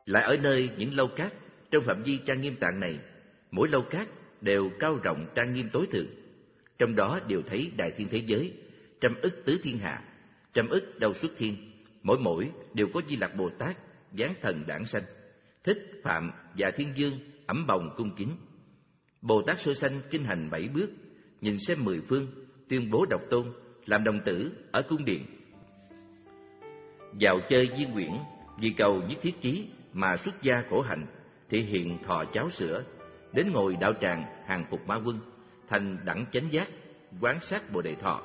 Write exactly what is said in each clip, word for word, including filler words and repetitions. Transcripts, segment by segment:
Lại ở nơi những lâu cát trong phạm vi trang nghiêm tạng này, mỗi lâu cát đều cao rộng trang nghiêm tối thượng. Trong đó đều thấy đại thiên thế giới, trăm ức tứ thiên hạ, trăm ức đâu xuất thiên, mỗi mỗi đều có Di Lặc Bồ Tát giáng thần đản sanh, Thích, Phạm và Thiên Dương ẵm bồng cung kính. Bồ Tát sơ sanh kinh hành bảy bước, nhìn xem mười phương, tuyên bố độc tôn, làm đồng tử ở cung điện. Vào chơi viên quyển, vì cầu nhất thiết chí mà xuất gia khổ hạnh, thị hiện thọ cháo sữa, đến ngồi đạo tràng hàng phục ma quân, thành đẳng chánh giác, quán sát Bồ Đề Thọ.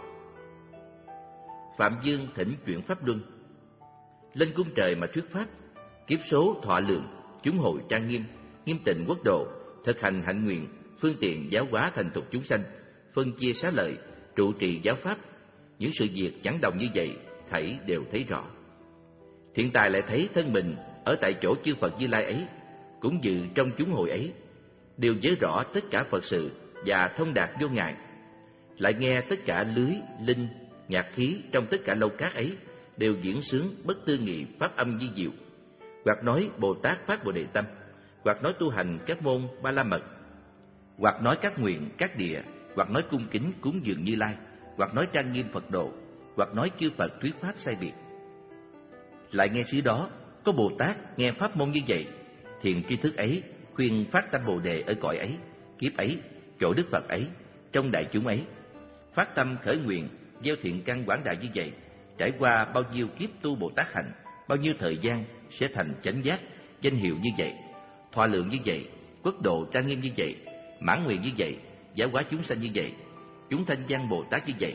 Phạm Dương thỉnh chuyển pháp luân, lên cung trời mà thuyết pháp, kiếp số thọ lượng, chúng hội trang nghiêm, nghiêm tịnh quốc độ, thực hành hạnh nguyện, phương tiện giáo hóa thành thục chúng sanh, phân chia xá lợi, trụ trì giáo pháp. Những sự việc chẳng đồng như vậy, thảy đều thấy rõ. Thiện tài lại thấy thân mình ở tại chỗ chư Phật Như Lai ấy, cũng dự trong chúng hội ấy, đều nhớ rõ tất cả Phật sự và thông đạt vô ngại. Lại nghe tất cả lưới, linh, nhạc khí trong tất cả lâu cát ấy đều diễn sướng bất tư nghị pháp âm di diệu, hoặc nói Bồ Tát phát Bồ Đề tâm, hoặc nói tu hành các môn ba la mật, hoặc nói các nguyện, các địa, hoặc nói cung kính cúng dường Như Lai, hoặc nói trang nghiêm Phật độ, hoặc nói chư Phật thuyết pháp sai biệt. Lại nghe xứ đó có Bồ Tát nghe pháp môn như vậy, thiền tri thức ấy khuyên phát tâm Bồ Đề ở cõi ấy, kiếp ấy, chỗ Đức Phật ấy, trong đại chúng ấy, phát tâm khởi nguyện gieo thiện căn quảng đại như vậy, trải qua bao nhiêu kiếp tu Bồ Tát hạnh, bao nhiêu thời gian sẽ thành chánh giác, danh hiệu như vậy, thọ lượng như vậy, quốc độ trang nghiêm như vậy, mãn nguyện như vậy, giáo hóa chúng sanh như vậy, chúng thanh văn Bồ Tát như vậy.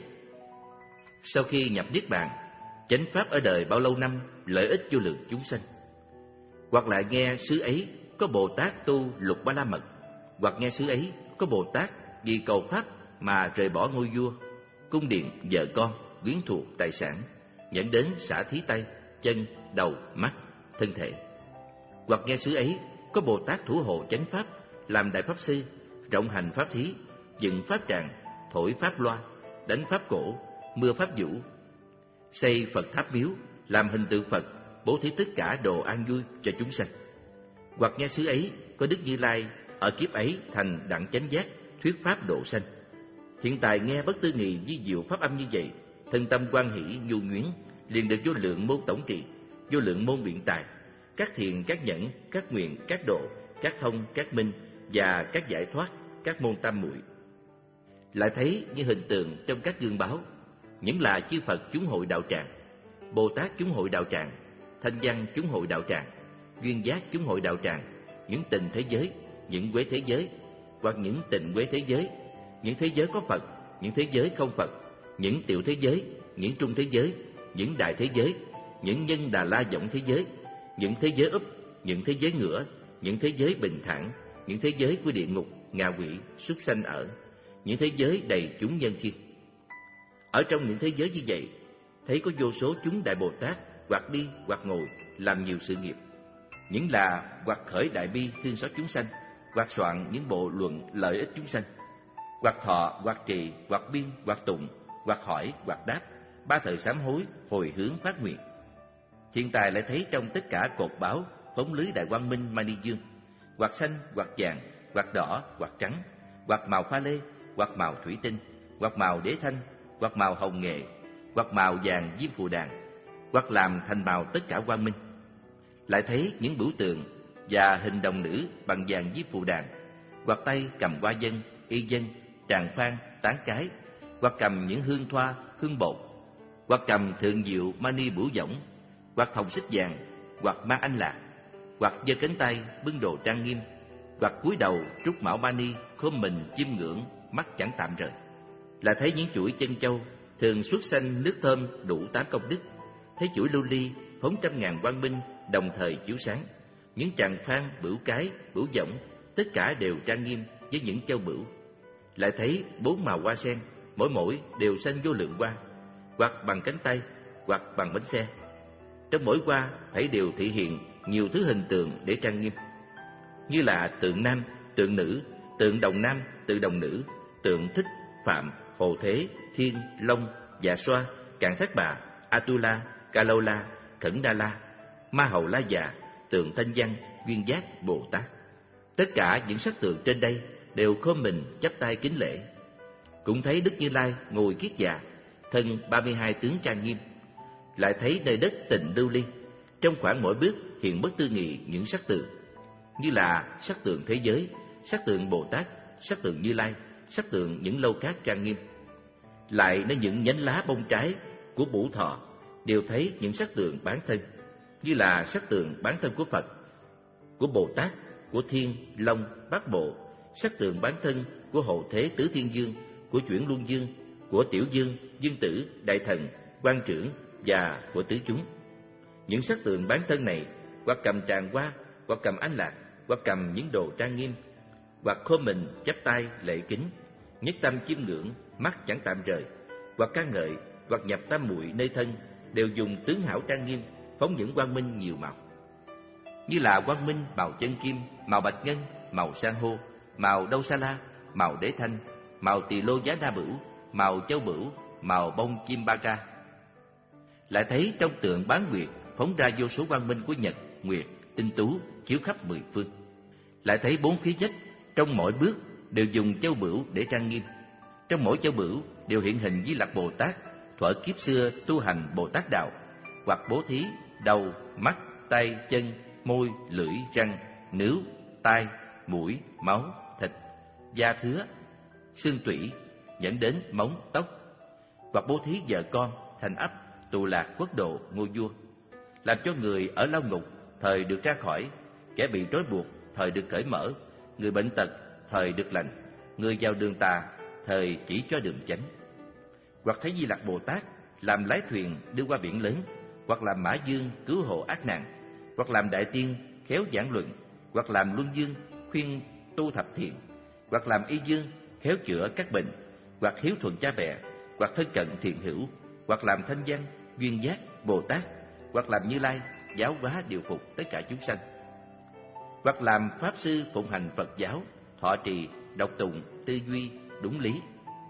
Sau khi nhập niết bàn, chánh pháp ở đời bao lâu năm, lợi ích vô lượng chúng sanh. Hoặc lại nghe xứ ấy có Bồ Tát tu lục ba la mật, hoặc nghe xứ ấy có Bồ Tát vì cầu pháp mà rời bỏ ngôi vua, cung điện, vợ con, quyến thuộc, tài sản, dẫn đến xả thí tay, chân, đầu, mắt, thân thể. Hoặc nghe xứ ấy có Bồ Tát thủ hộ chánh pháp, làm đại pháp sư, rộng hành pháp thí, dựng pháp tràng, thổi pháp loa, đánh pháp cổ, mưa pháp vũ, xây Phật tháp miếu, làm hình tượng Phật, bố thí tất cả đồ an vui cho chúng sanh. Hoặc nghe xứ ấy có Đức Như Lai ở kiếp ấy thành đẳng chánh giác, thuyết pháp độ sanh. Thiện tài nghe bất tư nghị di diệu pháp âm như vậy, thân tâm quan hỷ nhu nhuyến, liền được vô lượng môn tổng trị, vô lượng môn biện tài, các thiền, các nhẫn, các nguyện, các độ, các thông, các minh và các giải thoát, các môn tam muội. Lại thấy như hình tượng trong các gương báo, những là chư Phật chúng hội đạo tràng, Bồ Tát chúng hội đạo tràng, thanh văn chúng hội đạo tràng, duyên giác chúng hội đạo tràng, những tình thế giới, những quế thế giới, hoặc những tình quế thế giới, những thế giới có Phật, những thế giới không Phật, những tiểu thế giới, những trung thế giới, những đại thế giới, những nhân Đà La vọng thế giới, những thế giới úp, những thế giới ngửa, những thế giới bình thản, những thế giới của địa ngục, ngạ quỷ, súc sanh ở, những thế giới đầy chúng nhân thiên. Ở trong những thế giới như vậy, thấy có vô số chúng Đại Bồ Tát hoặc đi hoặc ngồi làm nhiều sự nghiệp, những là hoặc khởi đại bi thương xót chúng sanh, hoặc soạn những bộ luận lợi ích chúng sanh, hoặc thọ, hoặc trì, hoặc biên, hoặc tụng, hoặc hỏi, hoặc đáp, ba thời sám hối, hồi hướng phát nguyện. Thiện tài lại thấy trong tất cả cột báo phóng lưới đại quang minh mani dương, hoặc xanh, hoặc vàng, hoặc đỏ, hoặc trắng, hoặc màu pha lê, hoặc màu thủy tinh, hoặc màu đế thanh, hoặc màu hồng nghệ, hoặc màu vàng diêm phù đàn, hoặc làm thành màu tất cả quang minh. Lại thấy những biểu tượng và hình đồng nữ bằng vàng diêm phù đàn, hoặc tay cầm hoa dân, y dân, tràng phan, tán cái, hoặc cầm những hương thoa, hương bột, hoặc cầm thượng diệu mani bửu võng, hoặc thòng xích vàng, hoặc mang anh lạc, hoặc giơ cánh tay bưng đồ trang nghiêm, hoặc cúi đầu trúc mão mani khom mình chiêm ngưỡng, mắt chẳng tạm rời. Là thấy những chuỗi chân châu thường xuất sanh nước thơm đủ tám công đức, thấy chuỗi lưu ly phóng trăm ngàn quang minh đồng thời chiếu sáng, những tràng phan, bửu cái, bửu võng tất cả đều trang nghiêm với những châu bửu. Lại thấy bốn màu hoa sen, mỗi mỗi đều xanh vô lượng hoa, hoặc bằng cánh tay, hoặc bằng bánh xe. Trong mỗi hoa thảy đều thị hiện nhiều thứ hình tượng để trang nghiêm, như là tượng nam, tượng nữ, tượng đồng nam, tượng đồng nữ, tượng Thích, Phạm, Hồ Thế, Thiên, Long, Dạ Xoa, Cạn Thác Bà, Atula, Ca Lâu La, Khẩn Đa La, Ma Hầu La Già, tượng Thanh Văn, Duyên Giác, Bồ Tát. Tất cả những sắc tượng trên đây đều khom mình chắp tay kính lễ. Cũng thấy Đức Như Lai ngồi kiết già, thân ba mươi hai tướng trang nghiêm. Lại thấy nơi đất Tịnh Lưu Ly, trong khoảng mỗi bước hiện bất tư nghị những sắc tượng, như là sắc tượng thế giới, sắc tượng Bồ Tát, sắc tượng Như Lai, sắc tượng những lâu cát trang nghiêm. Lại nơi những nhánh lá bông trái của Bủ Thọ đều thấy những sắc tượng bán thân, như là sắc tượng bán thân của Phật, của Bồ Tát, của Thiên, Long, Bát Bộ, sắc tượng bán thân của Hộ Thế Tứ Thiên Dương, của Chuyển Luân Dương, của Tiểu Dương, Dương Tử, Đại Thần, Quan Trưởng và của tứ chúng. Những sắc tượng bán thân này hoặc cầm tràng hoa, hoặc cầm ánh lạc, hoặc cầm những đồ trang nghiêm, hoặc khom mình chắp tay lễ kính, nhất tâm chiêm ngưỡng, mắt chẳng tạm rời, hoặc ca ngợi, hoặc nhập tam muội nơi thân, đều dùng tướng hảo trang nghiêm, phóng những quang minh nhiều màu, như là quang minh màu chân kim, màu bạch ngân, màu san hô, màu đâu sa la, màu đế thanh, màu tỳ lô giá đa bửu, màu châu bửu, màu bông chim ba ca. Lại thấy trong tượng bán nguyệt phóng ra vô số quang minh của nhật, nguyệt, tinh tú chiếu khắp mười phương. Lại thấy bốn khí chất trong mỗi bước đều dùng châu bửu để trang nghiêm. Trong mỗi châu bửu đều hiện hình Di Lặc Bồ Tát thuở kiếp xưa tu hành Bồ Tát đạo, hoặc bố thí đầu, mắt, tay, chân, môi, lưỡi, răng, nướu, tai, mũi, máu, thịt, da thứa, xương tủy, dẫn đến móng, tóc, hoặc bố thí vợ con, thành ấp, tù lạc, quốc độ, ngôi vua, làm cho người ở lao ngục thời được ra khỏi, kẻ bị trói buộc thời được cởi mở, người bệnh tật thời được lành, người vào đường tà thời chỉ cho đường chánh. Hoặc thấy Di Lặc Bồ Tát làm lái thuyền đưa qua biển lớn, hoặc làm mã dương cứu hộ ác nạn, hoặc làm đại tiên khéo giảng luận, hoặc làm luân dương khuyên tu thập thiện, hoặc làm y dương khéo chữa các bệnh, hoặc hiếu thuận cha mẹ, hoặc thân cận thiện hữu, hoặc làm Thanh Văn, Duyên Giác, Bồ Tát, hoặc làm Như Lai giáo hóa điều phục tất cả chúng sanh, hoặc làm pháp sư phụng hành Phật giáo, thọ trì, đọc tụng, tư duy, đúng lý,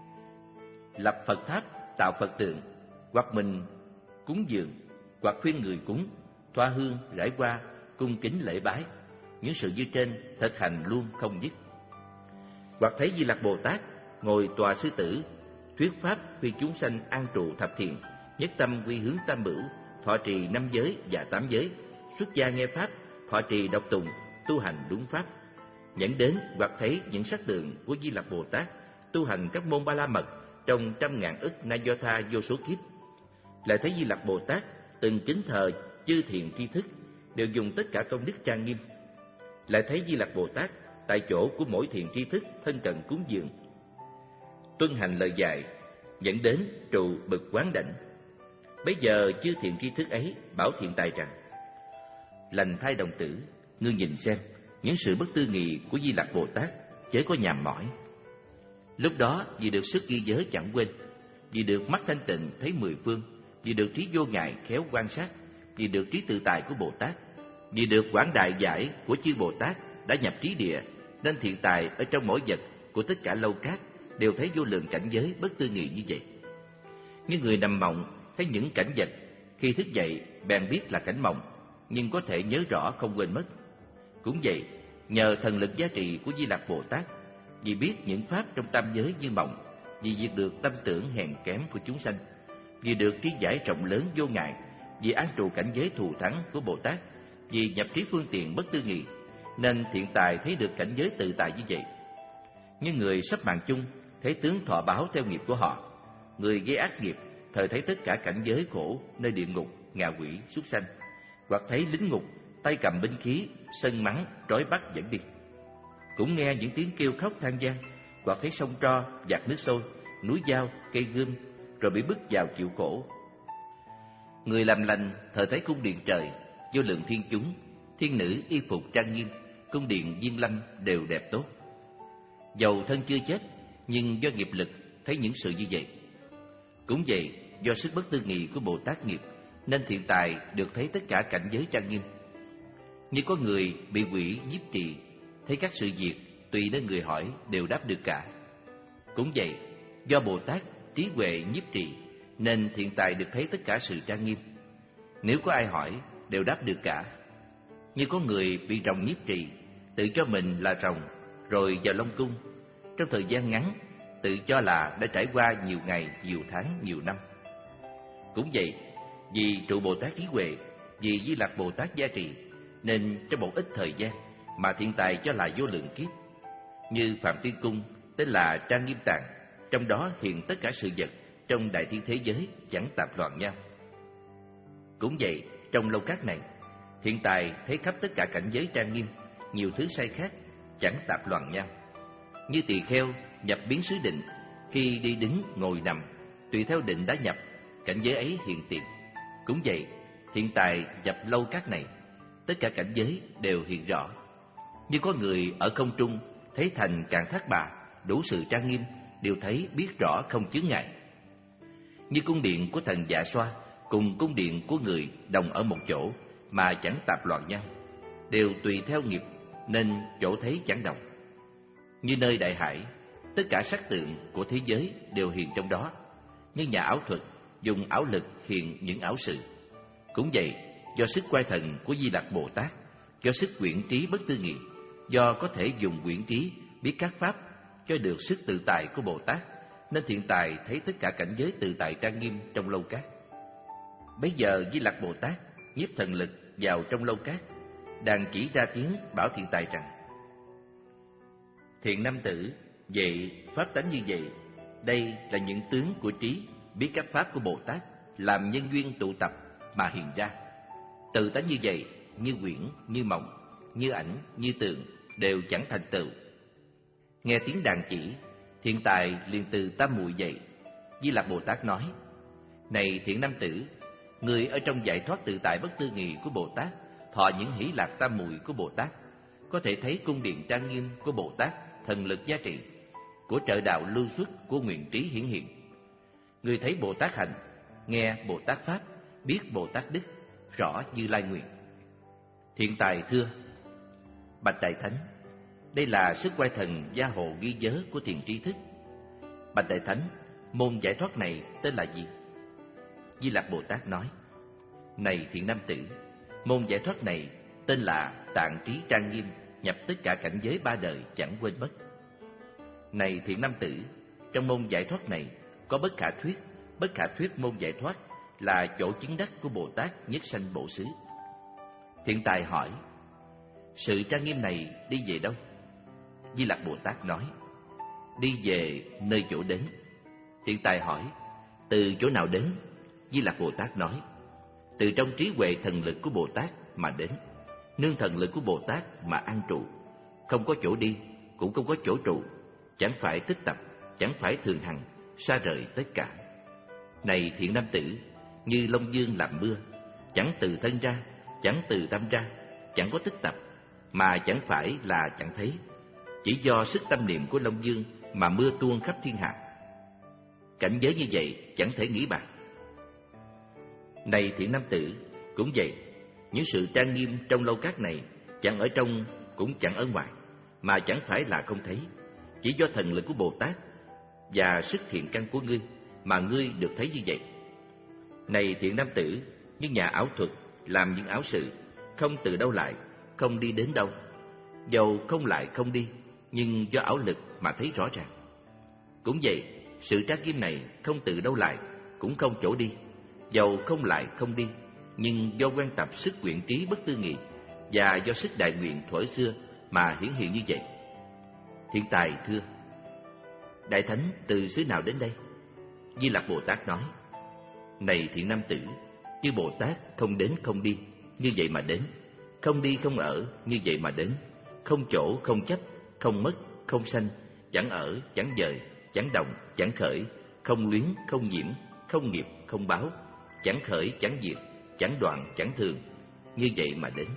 lập Phật tháp, tạo Phật tượng, hoặc mình cúng dường, hoặc khuyên người cúng, thoa hương, rải hoa, cung kính lễ bái. Những sự như trên thực hành luôn không dứt. Hoặc thấy Di Lặc Bồ Tát ngồi tòa sư tử, thuyết pháp khuyên chúng sanh an trụ thập thiện, nhất tâm quy hướng tam bửu, thọ trì năm giới và tám giới, xuất gia nghe pháp, thọ trì đọc tụng, tu hành đúng pháp. Dẫn đến hoặc thấy những sắc tượng của Di Lặc Bồ Tát tu hành các môn ba la mật trong trăm ngàn ức na do tha vô số kiếp. Lại thấy Di Lặc Bồ Tát từng kính thờ chư thiện tri thức, đều dùng tất cả công đức trang nghiêm. Lại thấy Di Lặc Bồ Tát tại chỗ của mỗi thiện tri thức thân cận cúng dường, tuân hành lời dạy, dẫn đến trụ bực quán đảnh. Bấy giờ chư thiện tri thức ấy bảo thiện tài rằng: lành thai đồng tử, ngươi nhìn xem những sự bất tư nghị của Di Lặc Bồ Tát, chớ có nhàm mỏi. Lúc đó vì được sức ghi giới chẳng quên, vì được mắt thanh tịnh thấy mười phương, vì được trí vô ngại khéo quan sát, vì được trí tự tại của Bồ Tát, vì được quảng đại giải của chư Bồ Tát đã nhập trí địa, nên thiện tài ở trong mỗi vật của tất cả lâu cát đều thấy vô lượng cảnh giới bất tư nghị như vậy. Như người nằm mộng thấy những cảnh vật, khi thức dậy bèn biết là cảnh mộng, nhưng có thể nhớ rõ không quên mất. Cũng vậy, nhờ thần lực giá trị của Di Lặc Bồ Tát, vì biết những pháp trong tam giới như mộng, vì diệt được tâm tưởng hèn kém của chúng sanh, vì được trí giải rộng lớn vô ngại, vì an trụ cảnh giới thù thắng của Bồ Tát, vì nhập trí phương tiện bất tư nghị, nên thiện tài thấy được cảnh giới tự tại như vậy. Như người sắp mạng chung thấy tướng thọ báo theo nghiệp của họ, người gây ác nghiệp thời thấy tất cả cảnh giới khổ nơi địa ngục, ngạ quỷ, súc sanh, hoặc thấy lính ngục tay cầm binh khí sân mắng trói bắt dẫn đi. Cũng nghe những tiếng kêu khóc than vang, hoặc thấy sông tro dạt nước sôi, núi dao, cây gươm, rồi bị bức vào chịu khổ. Người làm lành thời thấy cung điện trời, vô lượng thiên chúng, thiên nữ y phục trang nghiêm, cung điện diêm lâm đều đẹp tốt. Dầu thân chưa chết, nhưng do nghiệp lực thấy những sự như vậy. Cũng vậy, do sức bất tư nghị của Bồ Tát nghiệp, nên thiện tài được thấy tất cả cảnh giới trang nghiêm. Như có người bị quỷ nhiếp trì, thấy các sự việc tùy nơi người hỏi đều đáp được cả. Cũng vậy, do Bồ Tát trí huệ nhiếp trì, nên thiện tài được thấy tất cả sự trang nghiêm. Nếu có ai hỏi đều đáp được cả. Như có người bị rồng nhiếp trị, tự cho mình là rồng, rồi vào Long Cung. Trong thời gian ngắn, tự cho là đã trải qua nhiều ngày, nhiều tháng, nhiều năm. Cũng vậy, vì trụ Bồ Tát trí huệ, vì Di Lặc Bồ Tát gia trì, nên trong một ít thời gian mà thiện tài cho là vô lượng kiếp. Như Phạm Tiên Cung tên là Trang Nghiêm Tạng, trong đó hiện tất cả sự vật trong đại thiên thế giới chẳng tạp loạn nhau. Cũng vậy, trong lâu cát này, thiện tài thấy khắp tất cả cảnh giới trang nghiêm, nhiều thứ sai khác chẳng tạp loạn nhau. Như tỳ kheo nhập biến xứ định, khi đi đứng ngồi nằm, tùy theo định đã nhập, cảnh giới ấy hiện tiền. Cũng vậy, thiện tài nhập lâu cát này, tất cả cảnh giới đều hiện rõ. Như có người ở không trung thấy thành Càn Thác Bà đủ sự trang nghiêm, đều thấy biết rõ không chướng ngại. Như cung điện của thần Dạ Xoa cùng cung điện của người đồng ở một chỗ mà chẳng tạp loạn nhau, đều tùy theo nghiệp nên chỗ thấy chẳng đồng. Như nơi đại hải, tất cả sắc tượng của thế giới đều hiện trong đó. Như nhà ảo thuật dùng ảo lực hiện những ảo sự. Cũng vậy, do sức quay thần của Di Lặc Bồ Tát, do sức quyển trí bất tư nghị, do có thể dùng quyển trí biết các pháp, cho được sức tự tại của Bồ Tát, nên thiện tài thấy tất cả cảnh giới tự tại trang nghiêm trong lâu cát. Bấy giờ Di Lặc Bồ Tát nhiếp thần lực vào trong lâu cát, đang chỉ ra tiếng bảo thiện tài rằng: Thiện nam tử, vậy pháp tánh như vậy, đây là những tướng của trí biết các pháp của Bồ Tát làm nhân duyên tụ tập mà hiện ra. Tự tánh như vậy, như quyển, như mộng, như ảnh, như tượng, đều chẳng thành tựu. Nghe tiếng đàn chỉ, thiện tài liền từ tam muội dậy. Di Lặc Bồ Tát nói: Này thiện nam tử, người ở trong giải thoát tự tại bất tư nghị của Bồ Tát, thọ những hỷ lạc tam muội của Bồ Tát, có thể thấy cung điện trang nghiêm của Bồ Tát, thần lực gia trị, của trợ đạo lưu xuất của nguyện trí hiển hiện. Người thấy Bồ Tát hành, nghe Bồ Tát pháp, biết Bồ Tát đức, rõ như lai nguyện. Thiện tài thưa: Bạch Đại Thánh, đây là sức quay thần gia hộ ghi nhớ của thiền tri thức. Bạch Đại Thánh, môn giải thoát này tên là gì? Di Lặc Bồ Tát nói: Này thiện nam tử, môn giải thoát này tên là tạng trí trang nghiêm, nhập tất cả cảnh giới ba đời chẳng quên mất. Này thiện nam tử, trong môn giải thoát này có bất khả thuyết. Bất khả thuyết môn giải thoát là chỗ chứng đắc của Bồ Tát nhất sanh bổ xứ. Thiện tài hỏi: Sự trang nghiêm này đi về đâu? Di Lặc Bồ Tát nói: Đi về nơi chỗ đến. Thiện tài hỏi: Từ chỗ nào đến? Di Lặc Bồ Tát nói: Từ trong trí huệ thần lực của Bồ Tát mà đến, nương thần lực của Bồ Tát mà an trụ, không có chỗ đi, cũng không có chỗ trụ, chẳng phải tích tập, chẳng phải thường hằng, xa rời tất cả. Này thiện nam tử, như Long Dương làm mưa, chẳng từ thân ra, chẳng từ tâm ra, chẳng có tích tập, mà chẳng phải là chẳng thấy, chỉ do sức tâm niệm của Long Dương mà mưa tuôn khắp thiên hạ. Cảnh giới như vậy chẳng thể nghĩ bàn. Này thiện nam tử, cũng vậy, những sự trang nghiêm trong lâu cát này chẳng ở trong cũng chẳng ở ngoài, mà chẳng phải là không thấy, chỉ do thần lực của Bồ Tát và sức thiện căn của ngươi mà ngươi được thấy như vậy. Này thiện nam tử, như nhà ảo thuật làm những ảo sự, không từ đâu lại, không đi đến đâu, dầu không lại không đi, nhưng do ảo lực mà thấy rõ ràng. Cũng vậy, sự trang nghiêm này không từ đâu lại, cũng không chỗ đi, dầu không lại không đi, nhưng do quen tập sức nguyện trí bất tư nghị và do sức đại nguyện thuở xưa mà hiển hiện như vậy. Thiện tài thưa: Đại Thánh từ xứ nào đến đây? Di Lặc Bồ Tát nói: Này thiện nam tử, chư Bồ Tát không đến không đi, như vậy mà đến, không đi không ở, như vậy mà đến, không chỗ không chấp, không mất, không sanh, chẳng ở, chẳng dời, chẳng động, chẳng khởi, không luyến, không nhiễm, không nghiệp, không báo, chẳng khởi, chẳng diệt, chẳng đoạn, chẳng thường, như vậy mà đến.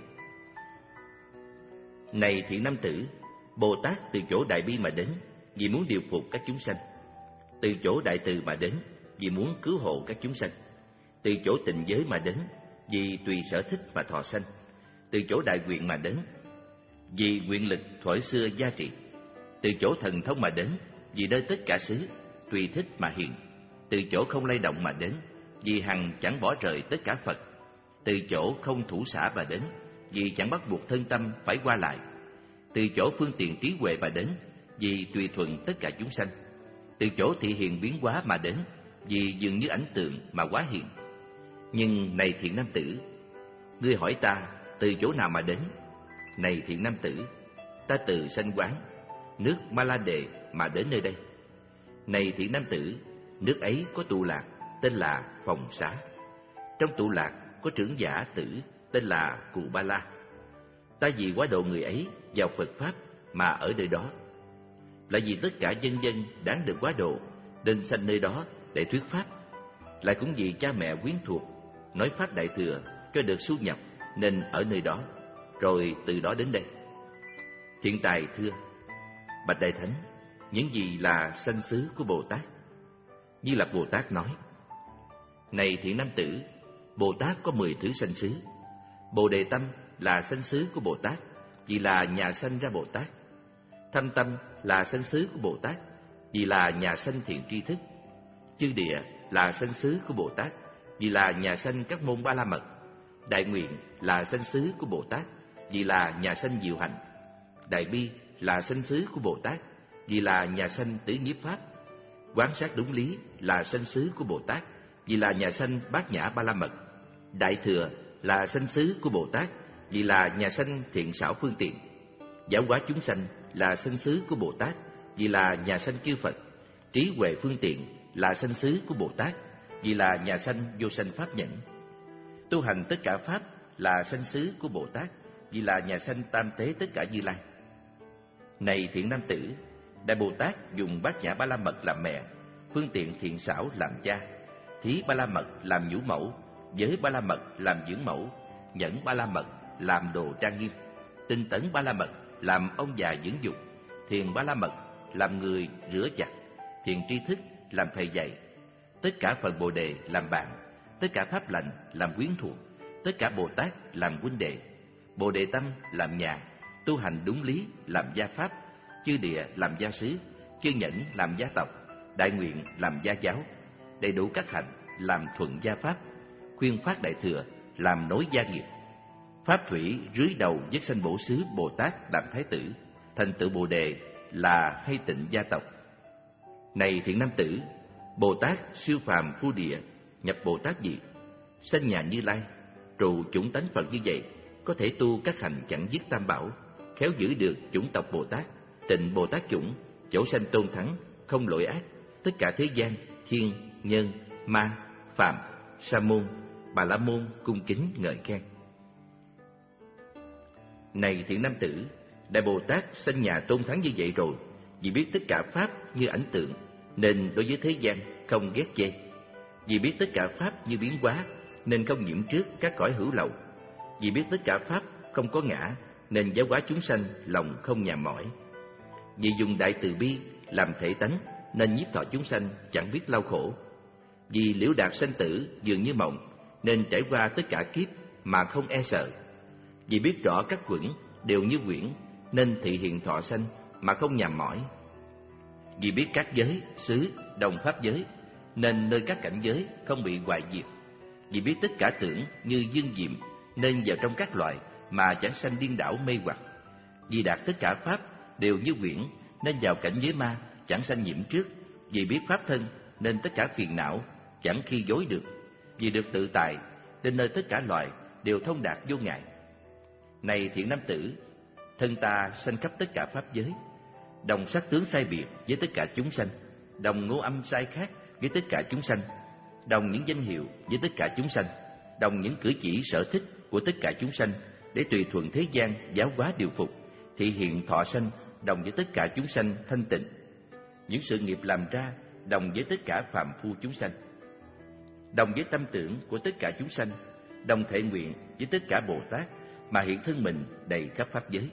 Này thiện nam tử, Bồ Tát từ chỗ đại bi mà đến, vì muốn điều phục các chúng sanh. Từ chỗ đại từ mà đến, vì muốn cứu hộ các chúng sanh. Từ chỗ tịnh giới mà đến, vì tùy sở thích mà thọ sanh. Từ chỗ đại nguyện mà đến, vì nguyện lực thuở xưa gia trị. Từ chỗ thần thông mà đến, vì nơi tất cả xứ, tùy thích mà hiện. Từ chỗ không lay động mà đến, vì hằng chẳng bỏ rời tất cả Phật. Từ chỗ không thủ xả mà đến, vì chẳng bắt buộc thân tâm phải qua lại. Từ chỗ phương tiện trí huệ mà đến, vì tùy thuận tất cả chúng sanh. Từ chỗ thị hiện biến hóa mà đến, vì dường như ảnh tượng mà hóa hiện. Nhưng này thiện nam tử, ngươi hỏi ta từ chỗ nào mà đến? Này thiện nam tử, ta từ sanh quán, nước Ma La Đề mà đến nơi đây. Này thiện nam tử, nước ấy có tụ lạc tên là Phòng Xá. Trong tụ lạc có trưởng giả tử tên là Cù Ba La. Ta vì quá độ người ấy vào Phật Pháp mà ở nơi đó. Lại vì tất cả dân dân đáng được quá độ nên sanh nơi đó để thuyết Pháp. Lại cũng vì cha mẹ quyến thuộc nói Pháp Đại Thừa cho được su nhập nên ở nơi đó, rồi từ đó đến đây. Thiện tài thưa: Bạch Đại Thánh, những gì là sanh xứ của Bồ Tát? Di Lặc Bồ Tát nói: Này thiện nam tử, Bồ Tát có mười thứ sanh xứ. Bồ Đề Tâm là sanh xứ của Bồ Tát, vì là nhà sanh ra Bồ Tát. Thâm Tâm là sanh xứ của Bồ Tát, vì là nhà sanh thiện tri thức. Chư Địa là sanh xứ của Bồ Tát, vì là nhà sanh các môn Ba La Mật. Đại Nguyện là sanh xứ của Bồ Tát, vì là nhà sanh diệu hạnh. Đại Bi là sanh xứ của Bồ Tát, vì là nhà sanh tứ nhiếp pháp. Quán sát đúng lý là sanh xứ của Bồ Tát, vì là nhà sanh bát nhã Ba La Mật. Đại Thừa là sanh xứ của Bồ Tát, vì là nhà sanh thiện xảo phương tiện. Giáo hóa chúng sanh là sanh xứ của Bồ Tát, vì là nhà sanh chư Phật. Trí huệ phương tiện là sanh xứ của Bồ Tát, vì là nhà sanh vô sanh pháp nhẫn. Tu hành tất cả pháp là sanh xứ của Bồ Tát, vì là nhà sanh tam tế tất cả Như Lai. Này thiện nam tử, Đại Bồ Tát dùng bát nhã Ba La Mật làm mẹ, phương tiện thiện xảo làm cha, thí Ba La Mật làm nhũ mẫu, giới Ba La Mật làm dưỡng mẫu, nhẫn Ba La Mật làm đồ trang nghiêm, tinh tấn Ba La Mật làm ông già dưỡng dục, thiền Ba La Mật làm người rửa giặt, thiền tri thức làm thầy dạy, tất cả phần Bồ Đề làm bạn, tất cả pháp lành làm quyến thuộc, tất cả Bồ Tát làm huynh đệ. Bồ Đề Tâm làm nhà, tu hành đúng lý làm gia pháp, chư Địa làm gia sứ, chư Nhẫn làm gia tộc, Đại Nguyện làm gia giáo, đầy đủ các hạnh làm thuận gia pháp, khuyên phát Đại Thừa làm nối gia nghiệp. Pháp thủy rưới đầu nhất sanh bổ xứ Bồ Tát làm thái tử, thành tựu Bồ Đề là hay tịnh gia tộc. Này thiện nam tử, Bồ Tát siêu phàm phu địa, nhập Bồ Tát diệt, sanh nhà Như Lai, trụ chủng tánh Phật như vậy, có thể tu các hành chẳng dứt tam bảo, khéo giữ được chủng tộc Bồ Tát, tịnh Bồ Tát chủng, chỗ sanh tôn thắng, không lỗi ác, tất cả thế gian, thiên, nhân, ma, phạm, sa môn, bà la môn cung kính ngợi khen. Này thiện nam tử, Đại Bồ Tát sanh nhà tôn thắng như vậy rồi, vì biết tất cả pháp như ảnh tượng, nên đối với thế gian không ghét chê. Vì biết tất cả pháp như biến hóa, nên không nhiễm trước các cõi hữu lậu. Vì biết tất cả pháp không có ngã, nên giáo hóa chúng sanh lòng không nhàm mỏi. Vì dùng đại từ bi làm thể tánh, nên nhiếp thọ chúng sanh chẳng biết đau khổ. Vì liễu đạt sanh tử dường như mộng, nên trải qua tất cả kiếp mà không e sợ. Vì biết rõ các quẩn đều như quyển, nên thị hiện thọ sanh mà không nhàm mỏi. Vì biết các giới, xứ, đồng pháp giới, nên nơi các cảnh giới không bị hoại diệt. Vì biết tất cả tưởng như dương diệm, nên vào trong các loại mà chẳng sanh điên đảo mê hoặc. Vì đạt tất cả pháp đều như quyển, nên vào cảnh giới ma chẳng sanh nhiễm trước. Vì biết pháp thân, nên tất cả phiền não chẳng khi dối được. Vì được tự tại, nên nơi tất cả loại đều thông đạt vô ngại. Này thiện nam tử, thân ta sanh khắp tất cả pháp giới, đồng sắc tướng sai biệt với tất cả chúng sanh, đồng ngũ âm sai khác với tất cả chúng sanh, đồng những danh hiệu với tất cả chúng sanh, đồng những cử chỉ sở thích của tất cả chúng sanh, để tùy thuận thế gian giáo hóa điều phục, thị hiện thọ sanh đồng với tất cả chúng sanh thanh tịnh. Những sự nghiệp làm ra đồng với tất cả phàm phu chúng sanh, đồng với tâm tưởng của tất cả chúng sanh, đồng thể nguyện với tất cả Bồ Tát mà hiện thân mình đầy khắp pháp giới.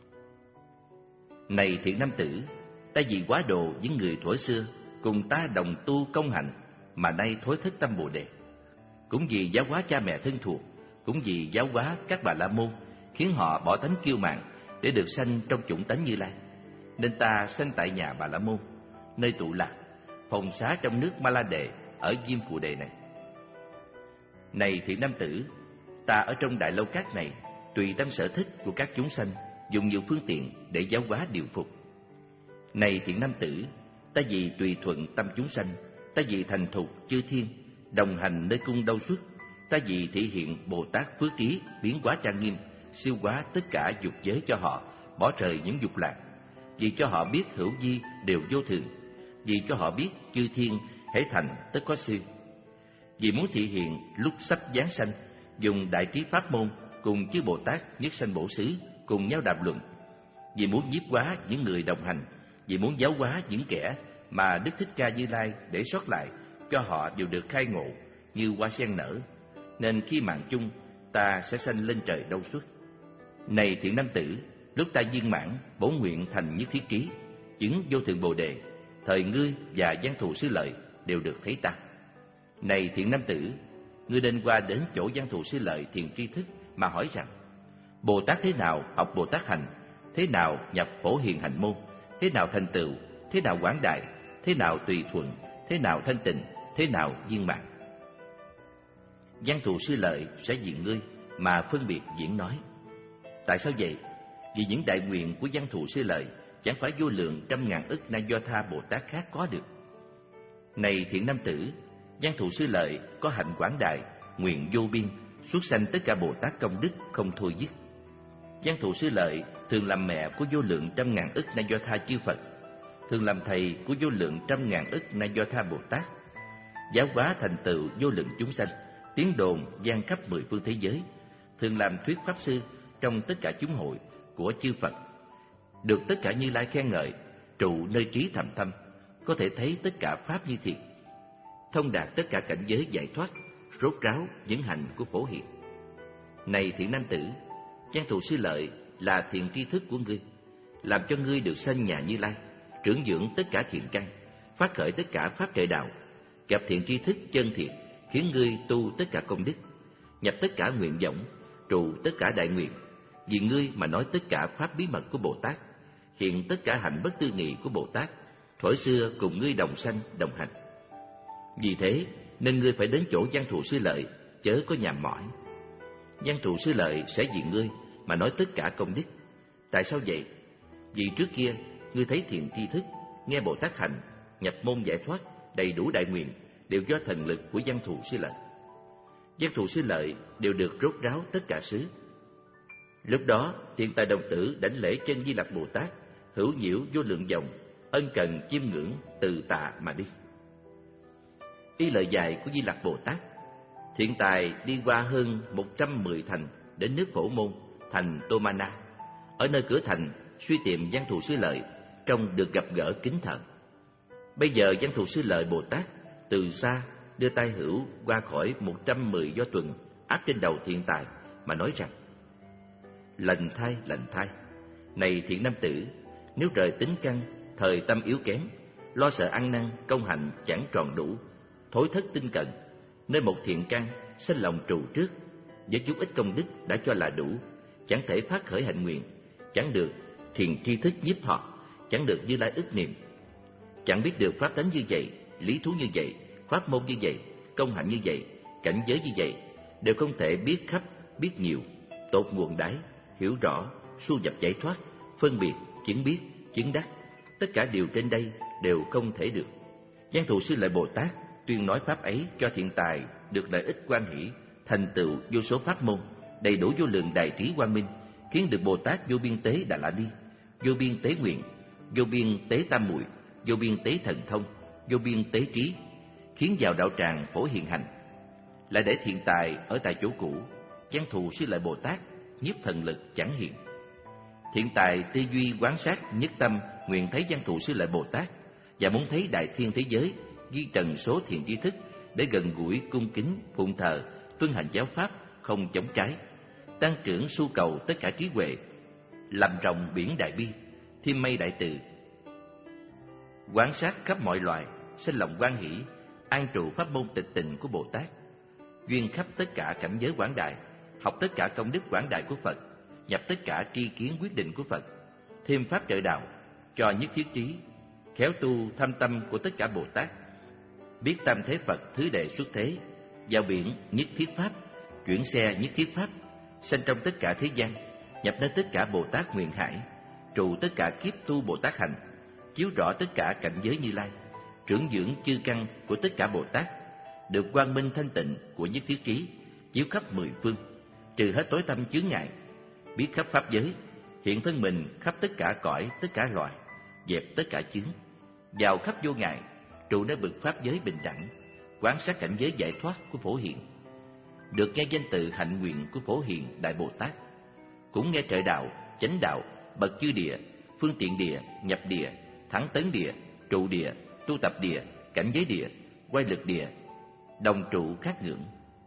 Này thiện nam tử, ta vì quá độ những người thuở xưa cùng ta đồng tu công hạnh mà nay thối thất tâm Bồ Đề, cũng vì giáo hóa cha mẹ thân thuộc, cũng vì giáo hóa các bà la môn, khiến họ bỏ tánh kiêu mạn để được sanh trong chủng tánh Như Lai, nên ta sanh tại nhà Bà La Môn, nơi tụ lạc, phòng xá trong nước Ma La Đề ở Diêm Phù Đề này. Này thiện nam tử, ta ở trong đại lâu cát này, tùy tâm sở thích của các chúng sanh, dùng nhiều phương tiện để giáo hóa điều phục. Này thiện nam tử, ta vì tùy thuận tâm chúng sanh, ta vì thành thục chư thiên, đồng hành nơi cung đâu xuất, ta vì thể hiện Bồ Tát phước trí biến hóa trang nghiêm, siêu hóa tất cả dục giới cho họ, bỏ rời những dục lạc, vì cho họ biết hữu vi đều vô thường, vì cho họ biết chư thiên hễ thành tất có siêu, vì muốn thể hiện lúc sắp giáng sanh, dùng đại trí pháp môn cùng chư Bồ Tát nhất sanh bổ xứ cùng nhau đàm luận, vì muốn nhiếp hóa những người đồng hành, vì muốn giáo hóa những kẻ mà Đức Thích Ca Như Lai để sót lại, cho họ đều được khai ngộ như hoa sen nở, nên khi mạng chung ta sẽ sanh lên trời đâu xuất. Này thiện nam tử, lúc ta viên mãn bổn nguyện thành nhất thiết trí, chứng vô thượng bồ đề, thời ngươi và Văn Thù Sư Lợi đều được thấy ta. Này thiện nam tử, ngươi nên qua đến chỗ Văn Thù Sư Lợi thiền tri thức mà hỏi rằng: Bồ Tát thế nào học Bồ Tát hành, thế nào nhập Phổ Hiền Hành môn, thế nào thành tựu, thế nào quảng đại, thế nào tùy thuận, thế nào thanh tịnh, thế nào viên mãn. Văn Thù Sư Lợi sẽ vì ngươi mà phân biệt diễn nói. Tại sao vậy? Vì những đại nguyện của Văn Thù Sư Lợi chẳng phải vô lượng trăm ngàn ức Na Do Tha Bồ Tát khác có được. Này thiện nam tử, Văn Thù Sư Lợi có hạnh quảng đại, nguyện vô biên, xuất sanh tất cả Bồ Tát công đức không thôi dứt. Văn Thù Sư Lợi thường làm mẹ của vô lượng trăm ngàn ức Na Do Tha chư Phật, thường làm thầy của vô lượng trăm ngàn ức Na Do Tha Bồ Tát, giáo hóa thành tựu vô lượng chúng sanh, tiếng đồn vang khắp mười phương thế giới, thường làm thuyết pháp sư trong tất cả chúng hội của chư Phật, được tất cả Như Lai khen ngợi, trụ nơi trí thầm thâm, có thể thấy tất cả pháp như thiệt, thông đạt tất cả cảnh giới giải thoát, rốt ráo những hành của Phổ Hiền. Này thiện nam tử, Văn Thù Sư Lợi là thiện tri thức của ngươi, làm cho ngươi được sanh nhà Như Lai, trưởng dưỡng tất cả thiện căn, phát khởi tất cả pháp trợ đạo, gặp thiện tri thức chân thiện, khiến ngươi tu tất cả công đức, nhập tất cả nguyện vọng, trụ tất cả đại nguyện, vì ngươi mà nói tất cả pháp bí mật của Bồ Tát, hiện tất cả hạnh bất tư nghị của Bồ Tát, thuở xưa cùng ngươi đồng sanh đồng hành. Vì thế nên ngươi phải đến chỗ Văn Thù Sư Lợi, chớ có nhàm mỏi. Văn Thù Sư Lợi sẽ vì ngươi mà nói tất cả công đức. Tại sao vậy? Vì trước kia ngươi thấy thiện tri thức, nghe Bồ Tát hành, nhập môn giải thoát, đầy đủ đại nguyện, đều do thần lực của Văn Thù Sư Lợi. Văn Thù Sư Lợi đều được rốt ráo tất cả xứ. Lúc đó Thiện Tài Đồng Tử đảnh lễ chân Di Lặc Bồ Tát, hữu nhiễu vô lượng vòng, ân cần chiêm ngưỡng từ tạ mà đi. Y lời dạy của Di Lặc Bồ Tát, Thiện Tài đi qua hơn một trăm mười thành đến nước Phổ Môn, thành Tô Ma Na. Ở nơi cửa thành suy tìm Văn Thù Sư Lợi, trông được gặp gỡ kính thờ. Bây giờ Văn Thù Sư Lợi Bồ Tát từ xa đưa tay hữu qua khỏi một trăm mười do tuần áp trên đầu Thiện Tài mà nói rằng: Lành thai, lành thai, này thiện nam tử, nếu trời tính căn, thời tâm yếu kém, lo sợ ăn năn công hạnh chẳng tròn đủ, thối thất tinh cận, nơi một thiện căn sanh lòng trù trước, với chút ít công đức đã cho là đủ, chẳng thể phát khởi hạnh nguyện, chẳng được thiền tri thức nhiếp thọ, chẳng được Như Lai ức niệm, chẳng biết được pháp tánh như vậy, lý thú như vậy, pháp môn như vậy, công hạnh như vậy, cảnh giới như vậy, đều không thể biết khắp, biết nhiều, tột nguồn đáy, hiểu rõ, su nhập giải thoát, phân biệt, chứng biết, chứng đắc, tất cả điều trên đây đều không thể được. Văn Thù Sư Lợi Bồ Tát tuyên nói pháp ấy cho Thiện Tài được lợi ích quan hỷ, thành tựu vô số pháp môn, đầy đủ vô lượng đại trí quang minh, khiến được Bồ Tát vô biên tế Đà La Ni, vô biên tế nguyện, vô biên tế tam muội, vô biên tế thần thông, vô biên tế trí, khiến vào đạo tràng Phổ Hiền hành. Lại để Thiện Tài ở tại chỗ cũ, Văn Thù Sư Lợi Bồ Tát nhiếp thần lực chẳng hiện. Thiện Tài tư duy quán sát nhất tâm, nguyện thấy Văn Thù Sư Lợi Bồ Tát và muốn thấy đại thiên thế giới ghi trần số thiện tri thức, để gần gũi cung kính phụng thờ, tuân hành giáo pháp không chống trái, tăng trưởng su cầu tất cả trí huệ, làm rộng biển đại bi, thêm mây đại từ, quán sát khắp mọi loài, sinh lòng hoan hỷ, an trụ pháp môn tịch tịnh của Bồ Tát, duyên khắp tất cả cảnh giới quảng đại, học tất cả công đức quảng đại của Phật, nhập tất cả tri kiến quyết định của Phật, thêm pháp trợ đạo, cho nhất thiết trí, khéo tu thâm tâm của tất cả Bồ Tát, biết tam thế Phật thứ đệ xuất thế, vào biển nhất thiết pháp, chuyển xe nhất thiết pháp, sanh trong tất cả thế gian, nhập nơi tất cả Bồ Tát nguyện hải, trụ tất cả kiếp tu Bồ Tát hành, chiếu rõ tất cả cảnh giới Như Lai, trưởng dưỡng chư căn của tất cả Bồ Tát, được quang minh thanh tịnh của nhất thiết trí, chiếu khắp mười phương, trừ hết tối tâm chướng ngại, biết khắp pháp giới, hiện thân mình khắp tất cả cõi, tất cả loài, dẹp tất cả chướng, vào khắp vô ngại, trụ nơi bực pháp giới bình đẳng, quán sát cảnh giới giải thoát của Phổ Hiền, được nghe danh tự hạnh nguyện của Phổ Hiền Đại Bồ Tát, cũng nghe trợ đạo, chánh đạo, bậc chư địa, phương tiện địa, nhập địa, thắng tấn địa, trụ địa, tu tập địa, cảnh giới địa, quay lực địa, đồng trụ khát ngưỡng.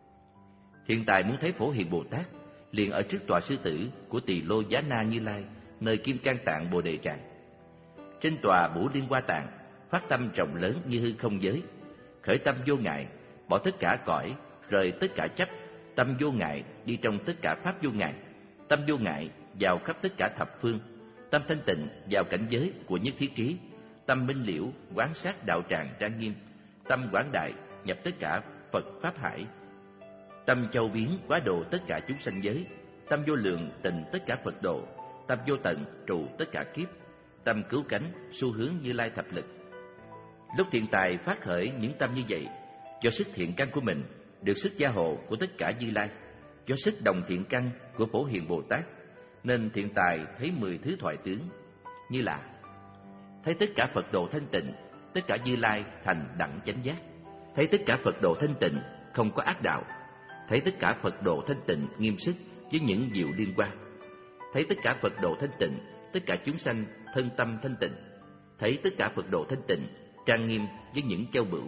Hiện tại muốn thấy Phổ Hiền Bồ Tát, liền ở trước tòa sư tử của Tỳ Lô Giá Na Như Lai, nơi Kim Cang Tạng Bồ Đề Tràng. Trên tòa Bủ Liên Hoa Tạng, phát tâm rộng lớn như hư không giới, khởi tâm vô ngại, bỏ tất cả cõi, rời tất cả chấp, tâm vô ngại đi trong tất cả pháp vô ngại, tâm vô ngại vào khắp tất cả thập phương, tâm thanh tịnh vào cảnh giới của nhất thiết trí, tâm minh liễu quán sát đạo tràng trang nghiêm, tâm quảng đại nhập tất cả Phật pháp hải, tâm châu biến quá độ tất cả chúng sanh giới, tâm vô lượng tịnh tất cả Phật độ, tâm vô tận trụ tất cả kiếp, tâm cứu cánh xu hướng Như Lai thập lực. Lúc thiện tài phát khởi những tâm như vậy, do sức thiện căn của mình, được sức gia hộ của tất cả Như Lai, do sức đồng thiện căn của Phổ Hiền Bồ Tát, nên thiện tài thấy mười thứ thoại tướng, như là thấy tất cả Phật độ thanh tịnh, tất cả Như Lai thành đẳng chánh giác, thấy tất cả Phật độ thanh tịnh không có ác đạo, thấy tất cả Phật độ thanh tịnh nghiêm sức với những diệu liên quan, thấy tất cả Phật độ thanh tịnh, tất cả chúng sanh thân tâm thanh tịnh, thấy tất cả Phật độ thanh tịnh trang nghiêm với những châu bửu,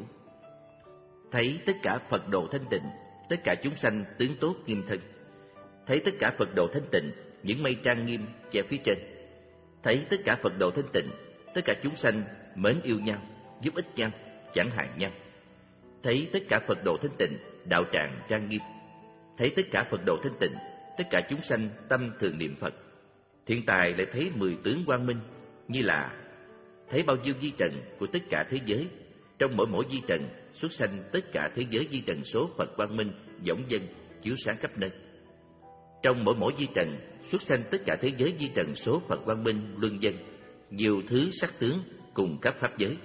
thấy tất cả Phật độ thanh tịnh, tất cả chúng sanh tướng tốt nghiêm thân, thấy tất cả Phật độ thanh tịnh những mây trang nghiêm che phía trên, thấy tất cả Phật độ thanh tịnh, tất cả chúng sanh mến yêu nhau, giúp ích nhau, chẳng hại nhau, thấy tất cả Phật độ thanh tịnh đạo tràng trang nghiêm, thấy tất cả Phật độ thanh tịnh, tất cả chúng sanh tâm thường niệm Phật. Thiện tài lại thấy mười tướng quang minh, như là thấy bao nhiêu vi trần của tất cả thế giới, trong mỗi mỗi vi trần xuất sanh tất cả thế giới vi trần số Phật quang minh dõng dâng chiếu sáng khắp nơi. Trong mỗi mỗi vi trần xuất sanh tất cả thế giới vi trần số Phật quang minh luân dân, nhiều thứ sắc tướng cùng các pháp giới.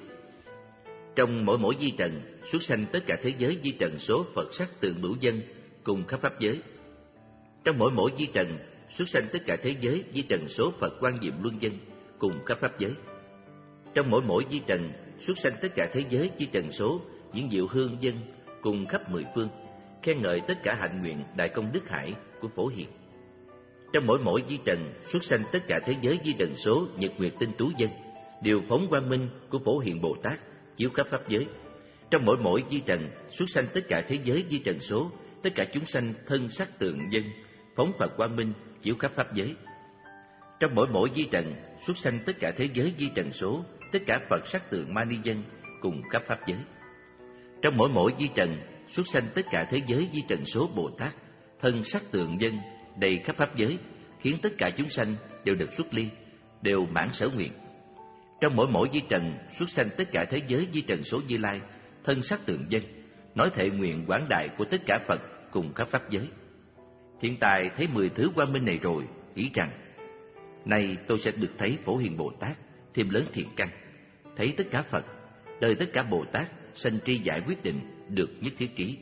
Trong mỗi mỗi vi trần xuất sanh tất cả thế giới vi trần số Phật sắc tượng bửu dân cùng khắp pháp giới. Trong mỗi mỗi vi trần xuất sanh tất cả thế giới vi trần số Phật quan diệm luân dân cùng khắp pháp giới. Trong mỗi mỗi vi trần xuất sanh tất cả thế giới vi trần số những diệu hương dân cùng khắp mười phương, khen ngợi tất cả hạnh nguyện đại công đức hải của Phổ Hiền. Trong mỗi mỗi vi trần xuất sanh tất cả thế giới vi trần số nhật nguyệt tinh tú dân, đều phóng quang minh của Phổ Hiền Bồ Tát chiếu khắp pháp giới. Trong mỗi mỗi vi trần xuất sanh tất cả thế giới vi trần số, tất cả chúng sanh thân sắc tượng dân, phóng Phật quang minh chiếu khắp pháp giới. Trong mỗi mỗi vi trần xuất sanh tất cả thế giới vi trần số, tất cả Phật sắc tượng mani dân cùng khắp pháp giới. Trong mỗi mỗi vi trần xuất sanh tất cả thế giới vi trần số Bồ Tát, thân sắc tượng dân đầy khắp pháp giới, khiến tất cả chúng sanh đều được xuất ly, đều mãn sở nguyện. Trong mỗi mỗi vi trần xuất sanh tất cả thế giới vi trần số Như Lai, thân sắc tượng dân, nói thệ nguyện quảng đại của tất cả Phật cùng khắp pháp giới. Thiện tài thấy mười thứ quang minh này rồi, nghĩ rằng nay tôi sẽ được thấy Phổ Hiền Bồ Tát thêm lớn thiện căn, thấy tất cả Phật, đời tất cả Bồ Tát sanh tri giải quyết định được nhất thiết trí.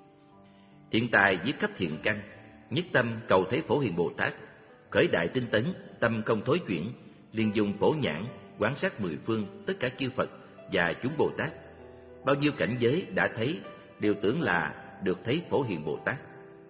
Thiện tài với cấp thiện căn, nhất tâm cầu thấy Phổ Hiền Bồ Tát, khởi đại tinh tấn, tâm không thối chuyển, liền dùng phổ nhãn quán sát mười phương tất cả chư Phật và chúng Bồ Tát. Bao nhiêu cảnh giới đã thấy đều tưởng là được thấy Phổ Hiền Bồ Tát.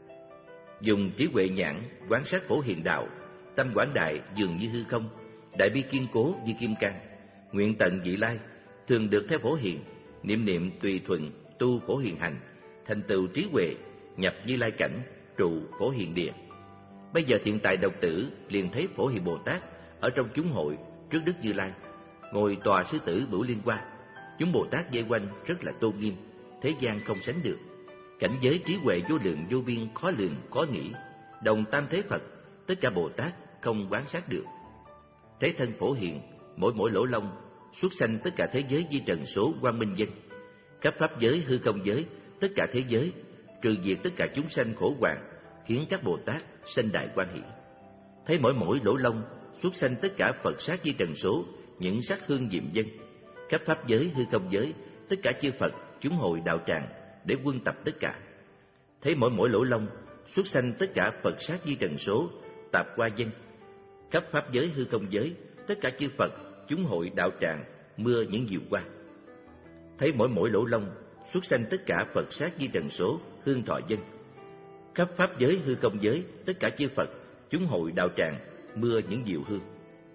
Dùng trí huệ nhãn quán sát Phổ Hiền đạo, tâm quảng đại dường như hư không, đại bi kiên cố như kim cang, nguyện tận vị lai, thường được theo Phổ Hiền, niệm niệm tùy thuận tu Phổ Hiền hành, thành tựu trí huệ, nhập Như Lai cảnh, trụ Phổ Hiền địa. Bây giờ thiện tài độc tử liền thấy Phổ Hiền Bồ Tát ở trong chúng hội trước Đức Như Lai, ngồi tòa sư tử Bửu Liên Hoa, chúng Bồ Tát vây quanh rất là tôn nghiêm, thế gian không sánh được. Cảnh giới trí huệ vô lượng vô biên khó lường khó nghĩ, đồng tam thế Phật, tất cả Bồ Tát không quán sát được. Thấy thân Phổ Hiền, mỗi mỗi lỗ lông xuất sanh tất cả thế giới vi trần số quang minh dân, khắp pháp giới hư không giới, tất cả thế giới, trừ diệt tất cả chúng sanh khổ hoạn, khiến các Bồ Tát sanh đại quan hỷ. Thấy mỗi mỗi lỗ lông xuất sanh tất cả Phật sát di trần số, những sắc hương diệm dân. Khắp pháp giới hư không giới, tất cả chư Phật chúng hội đạo tràng để quân tập tất cả. Thấy mỗi mỗi lỗ lông xuất sanh tất cả Phật sát di trần số, tạp qua dân. Khắp pháp giới hư không giới, tất cả chư Phật chúng hội đạo tràng mưa những diệu quang. Thấy mỗi mỗi lỗ lông xuất sanh tất cả Phật sát di trần số, hương thọ dân. Khắp pháp giới hư không giới, tất cả chư Phật chúng hội đạo tràng mưa những diệu hương.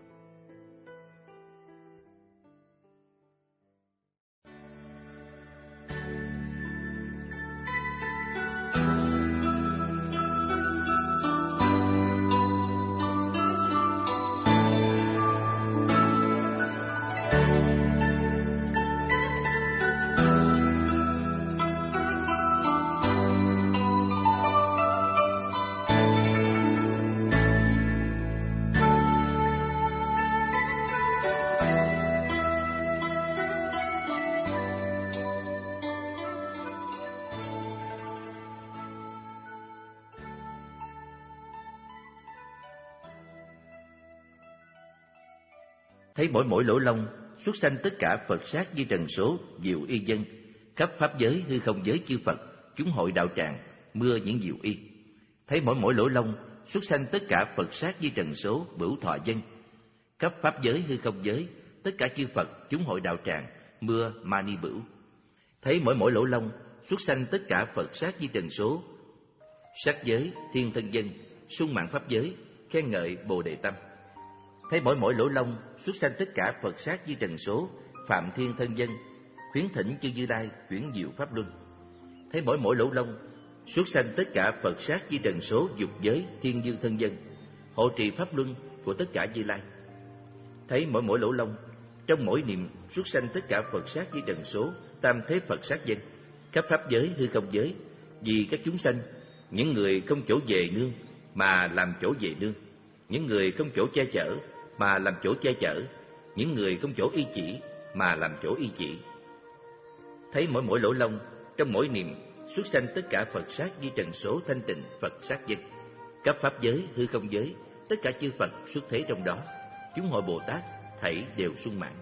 Thấy mỗi mỗi lỗ lông xuất sanh tất cả Phật sát di trần số, diệu y dân. Khắp pháp giới hư không giới chư Phật chúng hội đạo tràng mưa những diệu y. Thấy mỗi mỗi lỗ lông xuất sanh tất cả Phật sát di trần số, bửu thọ dân. Khắp pháp giới hư không giới, tất cả chư Phật chúng hội đạo tràng mưa mani bửu. Thấy mỗi mỗi lỗ lông xuất sanh tất cả Phật sát di trần số, sắc giới thiên thân dân, sung mãn pháp giới khen ngợi bồ đề tâm. Thấy mỗi mỗi lỗ lông xuất sanh tất cả Phật sát di trần số, phạm thiên thân dân, khuyến thỉnh chư Như Lai chuyển diệu pháp luân. Thấy mỗi mỗi lỗ lông xuất sanh tất cả Phật sát di trần số, dục giới thiên dư thân dân, hộ trì pháp luân của tất cả Như Lai. Thấy mỗi mỗi lỗ lông trong mỗi niệm xuất sanh tất cả Phật sát di trần số, tam thế Phật sát dân. Khắp pháp giới hư không giới, vì các chúng sanh, những người không chỗ về nương mà làm chỗ về nương, những người không chỗ che chở mà làm chỗ che chở, những người không chỗ y chỉ mà làm chỗ y chỉ. Thấy mỗi mỗi lỗ lông trong mỗi niệm xuất sanh tất cả Phật sát di trần số, thanh tịnh Phật sát dân. Các pháp giới hư không giới, tất cả chư Phật xuất thế trong đó, chúng hội Bồ Tát thảy đều sung mãn.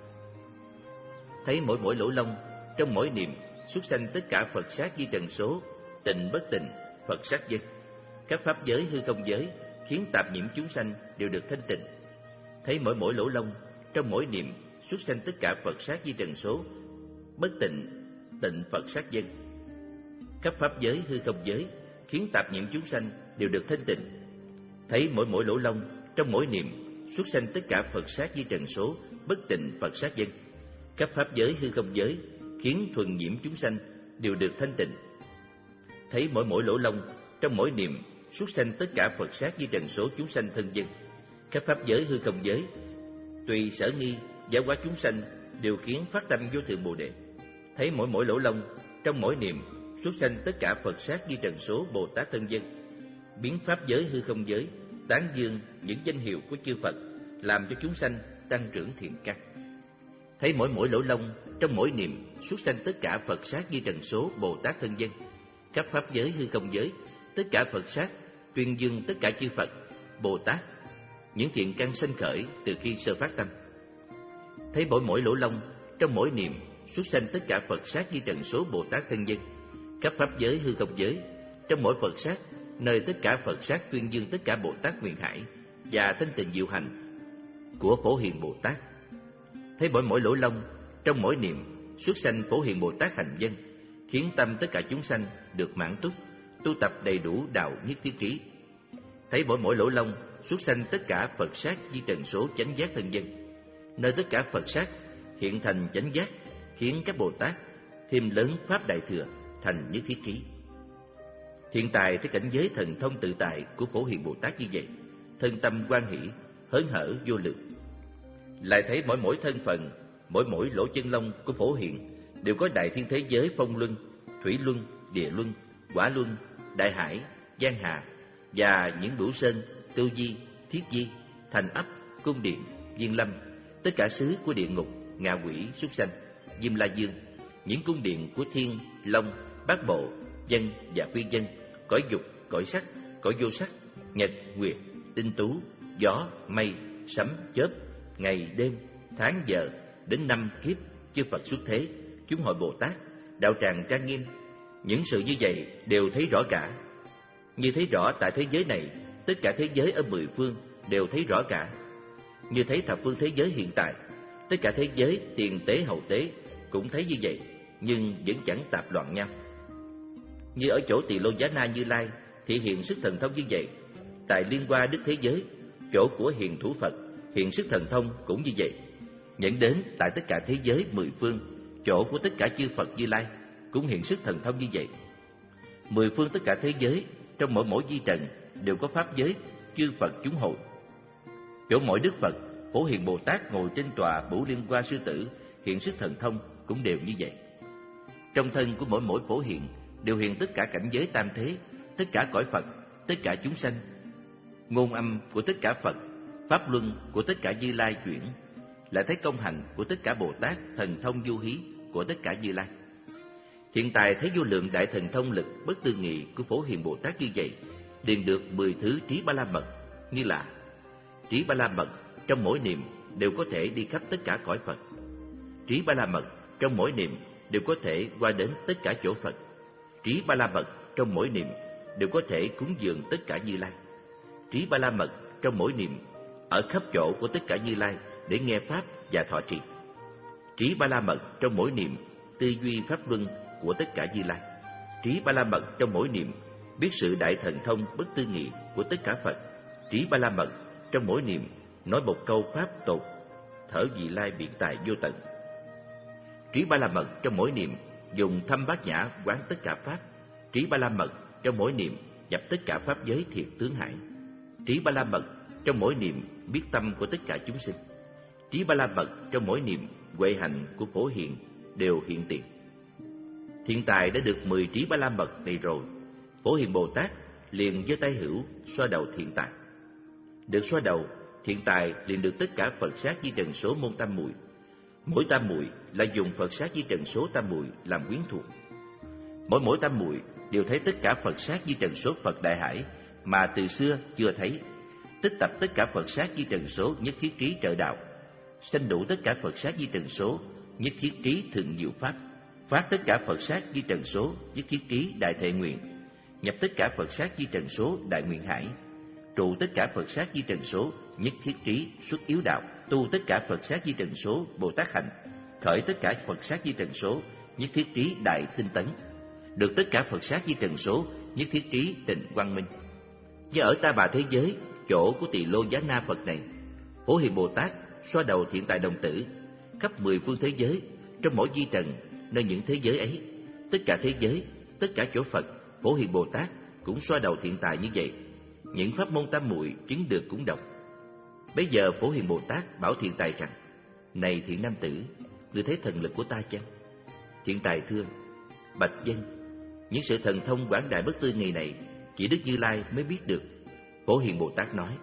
Thấy mỗi mỗi lỗ lông trong mỗi niệm xuất sanh tất cả Phật sát di trần số, tịnh bất tịnh Phật sát dân. Các pháp giới hư không giới khiến tạp nhiễm chúng sanh đều được thanh tịnh. Thấy mỗi mỗi lỗ lông trong mỗi niệm xuất sanh tất cả Phật sát di trần số, bất tịnh tịnh Phật sát dân. Các pháp giới hư không giới khiến tạp nhiễm chúng sanh đều được thanh tịnh. Thấy mỗi mỗi lỗ lông trong mỗi niệm xuất sanh tất cả Phật sát di trần số, bất tịnh Phật sát dân. Các pháp giới hư không giới khiến thuần nhiễm chúng sanh đều được thanh tịnh. Thấy mỗi mỗi lỗ lông trong mỗi niệm xuất sanh tất cả Phật sát di trần số chúng sanh thân dân. Các pháp giới hư không giới tùy sở nghi giáo hóa chúng sanh đều khiến phát tâm vô thượng bồ đề. Thấy mỗi mỗi lỗ lông trong mỗi niệm xuất sanh tất cả Phật sát di trần số Bồ Tát thân dân. Biến pháp giới hư không giới tán dương những danh hiệu của chư Phật, làm cho chúng sanh tăng trưởng thiện căn. Thấy mỗi mỗi lỗ lông trong mỗi niệm xuất sanh tất cả Phật sát di trần số Bồ Tát thân dân. Các pháp giới hư không giới tất cả Phật sát tuyên dương tất cả chư Phật Bồ Tát những thiện căn sanh khởi từ khi sơ phát tâm. Thấy mỗi mỗi lỗ lông trong mỗi niệm xuất sanh tất cả Phật sát di trần số Bồ Tát thân dân. Các pháp giới hư không giới trong mỗi Phật sát nơi tất cả Phật sát tuyên dương tất cả Bồ Tát nguyện hải và thanh tịnh diệu hành của Phổ Hiền Bồ Tát. Thấy mỗi mỗi lỗ lông trong mỗi niệm xuất sanh Phổ Hiền Bồ Tát hành dân, khiến tâm tất cả chúng sanh được mãn túc, tu tập đầy đủ đạo nhất thiết trí. Thấy mỗi mỗi lỗ lông xuất sanh tất cả Phật sát di trần số chánh giác thân dân, nơi tất cả Phật sát hiện thành chánh giác, khiến các Bồ Tát thêm lớn pháp đại thừa thành nhất thiết trí. Hiện tại tới cảnh giới thần thông tự tại của Phổ Hiền Bồ Tát như vậy, thân tâm hoan hỷ, hớn hở vô lượng. Lại thấy mỗi mỗi thân phận, mỗi mỗi lỗ chân lông của Phổ Hiền đều có đại thiên thế giới phong luân, thủy luân, địa luân, quả luân, đại hải, giang hà và những bửu sơn, tư di, thiết di, thành ấp, cung điện, viên lâm, tất cả xứ của địa ngục, ngạ quỷ, súc sanh, diêm la dương, những cung điện của thiên, long, bát bộ, dân và phi dân, cõi dục, cõi sắc, cõi vô sắc, nhật, nguyệt, tinh tú, gió, mây, sấm, chớp, ngày, đêm, tháng, giờ, đến năm kiếp, chư Phật xuất thế, chúng hội Bồ Tát, đạo tràng trang nghiêm. Những sự như vậy đều thấy rõ cả. Như thấy rõ tại thế giới này, tất cả thế giới ở mười phương đều thấy rõ cả. Như thấy thập phương thế giới hiện tại, tất cả thế giới tiền tế hậu tế cũng thấy như vậy, nhưng vẫn chẳng tạp loạn nhau. Như ở chỗ Tỳ Lô Giá Na Như Lai thị hiện sức thần thông như vậy, tại Liên Hoa Đức thế giới, chỗ của Hiền Thủ Phật hiện sức thần thông cũng như vậy. Nhận đến tại tất cả thế giới mười phương, chỗ của tất cả chư Phật Như Lai cũng hiện sức thần thông như vậy. Mười phương tất cả thế giới, trong mỗi mỗi vi trần đều có pháp giới chư Phật chúng hội. Chỗ mỗi Đức Phật, Phổ Hiền Bồ Tát ngồi trên tòa Bửu Liên Hoa Sư Tử hiện sức thần thông cũng đều như vậy. Trong thân của mỗi mỗi Phổ Hiền đều hiện tất cả cảnh giới tam thế, tất cả cõi Phật, tất cả chúng sanh. Ngôn âm của tất cả Phật, pháp luân của tất cả Như Lai chuyển, lại thấy công hành của tất cả Bồ Tát, thần thông vô hí của tất cả Như Lai. Hiện tại thấy vô lượng đại thần thông lực bất tư nghị của Phổ Hiền Bồ Tát như vậy, liền được mười thứ trí ba la mật, như là trí ba la mật trong mỗi niệm đều có thể đi khắp tất cả cõi Phật. Trí ba la mật trong mỗi niệm đều có thể qua đến tất cả chỗ Phật. Trí ba la mật trong mỗi niệm đều có thể cúng dường tất cả Như Lai. Trí ba la mật trong mỗi niệm ở khắp chỗ của tất cả Như Lai để nghe pháp và thọ trì. Trí ba la mật trong mỗi niệm tư duy pháp luân của tất cả Như Lai. Trí ba la mật trong mỗi niệm biết sự đại thần thông bất tư nghị của tất cả Phật. Trí ba la mật trong mỗi niệm nói một câu pháp tột, thở vị lai biện tài vô tận. Trí ba la mật trong mỗi niệm dùng thâm bát nhã quán tất cả pháp. Trí ba la mật trong mỗi niệm nhập tất cả pháp giới thiệt tướng hải. Trí ba la mật trong mỗi niệm biết tâm của tất cả chúng sinh. Trí ba la mật trong mỗi niệm huệ hạnh của Phổ Hiền đều hiện tiền. Hiện tại đã được mười trí ba la mật này rồi, Phổ Hiền Bồ Tát liền giơ tay hữu xoa đầu Thiện Tài. Được xoa đầu, Thiện Tài liền được tất cả Phật sát di trần số môn tam muội. Mỗi tam muội là dùng Phật sát di trần số tam muội làm quyến thuộc. Mỗi mỗi tam muội đều thấy tất cả Phật sát di trần số Phật Đại Hải mà từ xưa chưa thấy. Tích tập tất cả Phật sát di trần số nhất thiết trí trợ đạo, sanh đủ tất cả Phật sát di trần số nhất thiết trí thượng diệu pháp, phát tất cả Phật sát di trần số nhất thiết trí đại thệ nguyện, nhập tất cả Phật sát di trần số đại nguyện hải, trụ tất cả Phật sát di trần số nhất thiết trí xuất yếu đạo, tu tất cả Phật sát di trần số Bồ Tát hạnh, khởi tất cả Phật sát di trần số nhất thiết trí đại tinh tấn, được tất cả Phật sát di trần số nhất thiết trí tịnh quang minh. Như ở Ta Bà thế giới, chỗ của Tỳ Lô Giá Na Phật này, Phổ Hiền Bồ Tát xoa đầu Thiện Tài đồng tử khắp mười phương thế giới, trong mỗi vi trần nơi những thế giới ấy, tất cả thế giới, tất cả chỗ Phật, Phổ Hiền Bồ Tát cũng xoa đầu Thiện Tài như vậy. Những pháp môn tam muội chứng được cũng đọc. Bây giờ Phổ Hiền Bồ Tát bảo Thiện Tài rằng: này thiện nam tử, ngươi thấy thần lực của ta chăng? Thiện Tài thưa: bạch dân, những sự thần thông quảng đại bất tư nghị này chỉ Đức Như Lai mới biết được. Phổ Hiền Bồ Tát nói: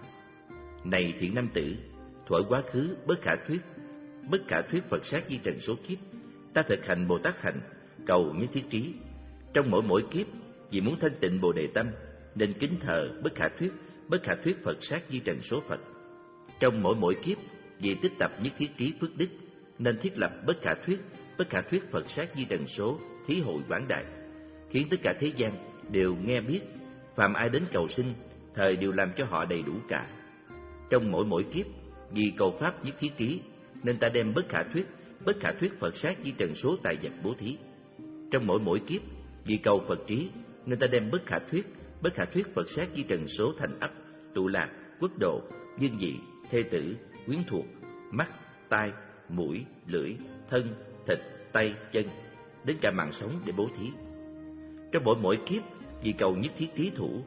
này thiện nam tử, thuở quá khứ bất khả thuyết, bất khả thuyết Phật sát di trần số kiếp, ta thực hành Bồ Tát hạnh, cầu như thiết trí. Trong mỗi mỗi kiếp, vì muốn thanh tịnh Bồ Đề tâm, nên kính thờ bất khả thuyết, bất khả thuyết Phật sát di trần số Phật. Trong mỗi mỗi kiếp, vì tích tập nhất thiết trí phước đức, nên thiết lập bất khả thuyết, bất khả thuyết Phật sát di trần số thí hội quảng đại, khiến tất cả thế gian đều nghe biết, phàm ai đến cầu xin, thời đều làm cho họ đầy đủ cả. Trong mỗi mỗi kiếp, vì cầu pháp nhất thiết trí, nên ta đem bất khả thuyết, bất khả thuyết Phật sát di trần số tài vật bố thí. Trong mỗi mỗi kiếp, vì cầu Phật trí, nên ta đem bất khả thuyết, bất khả thuyết Phật sát di trần số thành ấp, tụ lạc, quốc độ, dương dị, thê tử, quyến thuộc, mắt, tai, mũi, lưỡi, thân, thịt, tay, chân, đến cả mạng sống để bố thí. Trong mỗi mỗi kiếp, vì cầu nhất thiết trí thủ,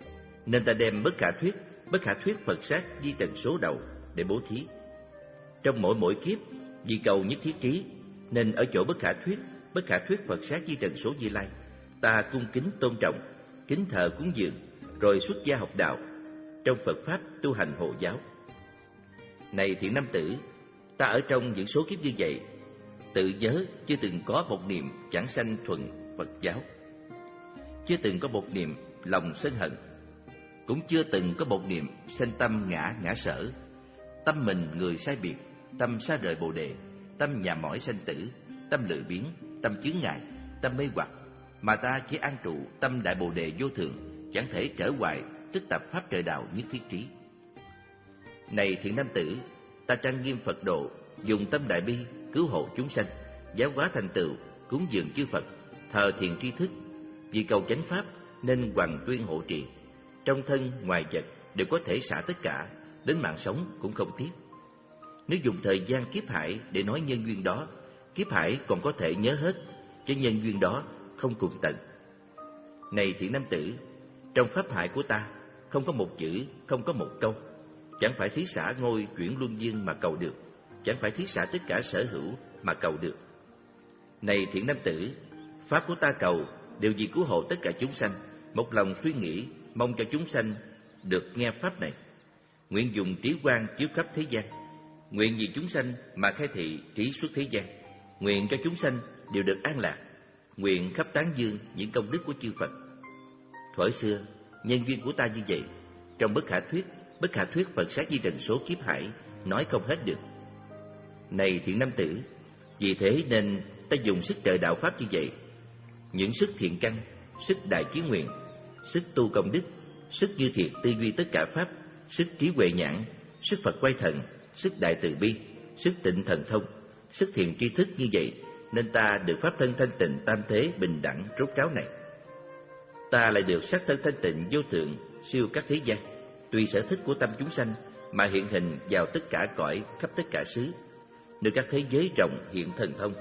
nên ta đem bất khả thuyết, bất khả thuyết Phật sát di trần số đầu để bố thí. Trong mỗi mỗi kiếp, vì cầu nhất thiết trí, nên ở chỗ bất khả thuyết, bất khả thuyết Phật sát di trần số Như Lai, ta cung kính tôn trọng, kính thờ cúng dường, rồi xuất gia học đạo, trong Phật pháp tu hành hộ giáo. Này thiện nam tử, ta ở trong những số kiếp như vậy, tự nhớ chưa từng có một niệm chẳng sanh thuần Phật giáo, chưa từng có một niệm lòng sân hận. cũng chưa từng có một niệm sanh tâm ngã ngã sở, tâm mình người sai biệt, tâm xa rời Bồ đề, tâm nhà mỏi sanh tử, tâm lười biếng, tâm chướng ngại, tâm mê hoặc, mà ta chỉ an trụ tâm đại Bồ đề vô thượng, chẳng thể trở hoài tức tập pháp trời đạo nhất thiết trí. Này thiện nam tử, ta trang nghiêm Phật độ, dùng tâm đại bi cứu hộ chúng sanh, giáo hóa thành tựu, cúng dường chư Phật, thờ thiền tri thức, vì cầu chánh pháp nên hoằng tuyên hộ trì. Trong thân ngoài vật đều có thể xả tất cả, đến mạng sống cũng không tiếc. Nếu dùng thời gian kiếp hải để nói nhân duyên đó, kiếp hải còn có thể nhớ hết, cho nhân duyên đó không cùng tận. Này thiện nam tử, trong pháp hải của ta không có một chữ, không có một câu, chẳng phải thí xả ngôi chuyển luân dương mà cầu được, chẳng phải thí xả tất cả sở hữu mà cầu được. Này thiện nam tử, pháp của ta cầu đều vì cứu hộ tất cả chúng sanh, một lòng suy nghĩ mong cho chúng sanh được nghe pháp này. Nguyện dùng trí quang chiếu khắp thế gian, nguyện vì chúng sanh mà khai thị trí suốt thế gian, nguyện cho chúng sanh đều được an lạc, nguyện khắp tán dương những công đức của chư Phật. Thuở xưa, nhân duyên của ta như vậy, trong bất khả thuyết, bất khả thuyết Phật sát di trần số kiếp hải, nói không hết được. Này thiện nam tử, vì thế nên ta dùng sức trợ đạo pháp như vậy, những sức thiện căn, sức đại chí nguyện, sức tu công đức, sức như thiệt tư duy tất cả pháp, sức trí huệ nhãn, sức Phật quay thần, sức đại từ bi, sức tịnh thần thông, sức thiền tri thức như vậy, nên ta được pháp thân thanh tịnh tam thế bình đẳng rốt ráo này. Ta lại được sắc thân thanh tịnh vô thượng siêu các thế gian, tùy sở thích của tâm chúng sanh mà hiện hình vào tất cả cõi khắp tất cả xứ, nơi các thế giới rộng hiện thần thông,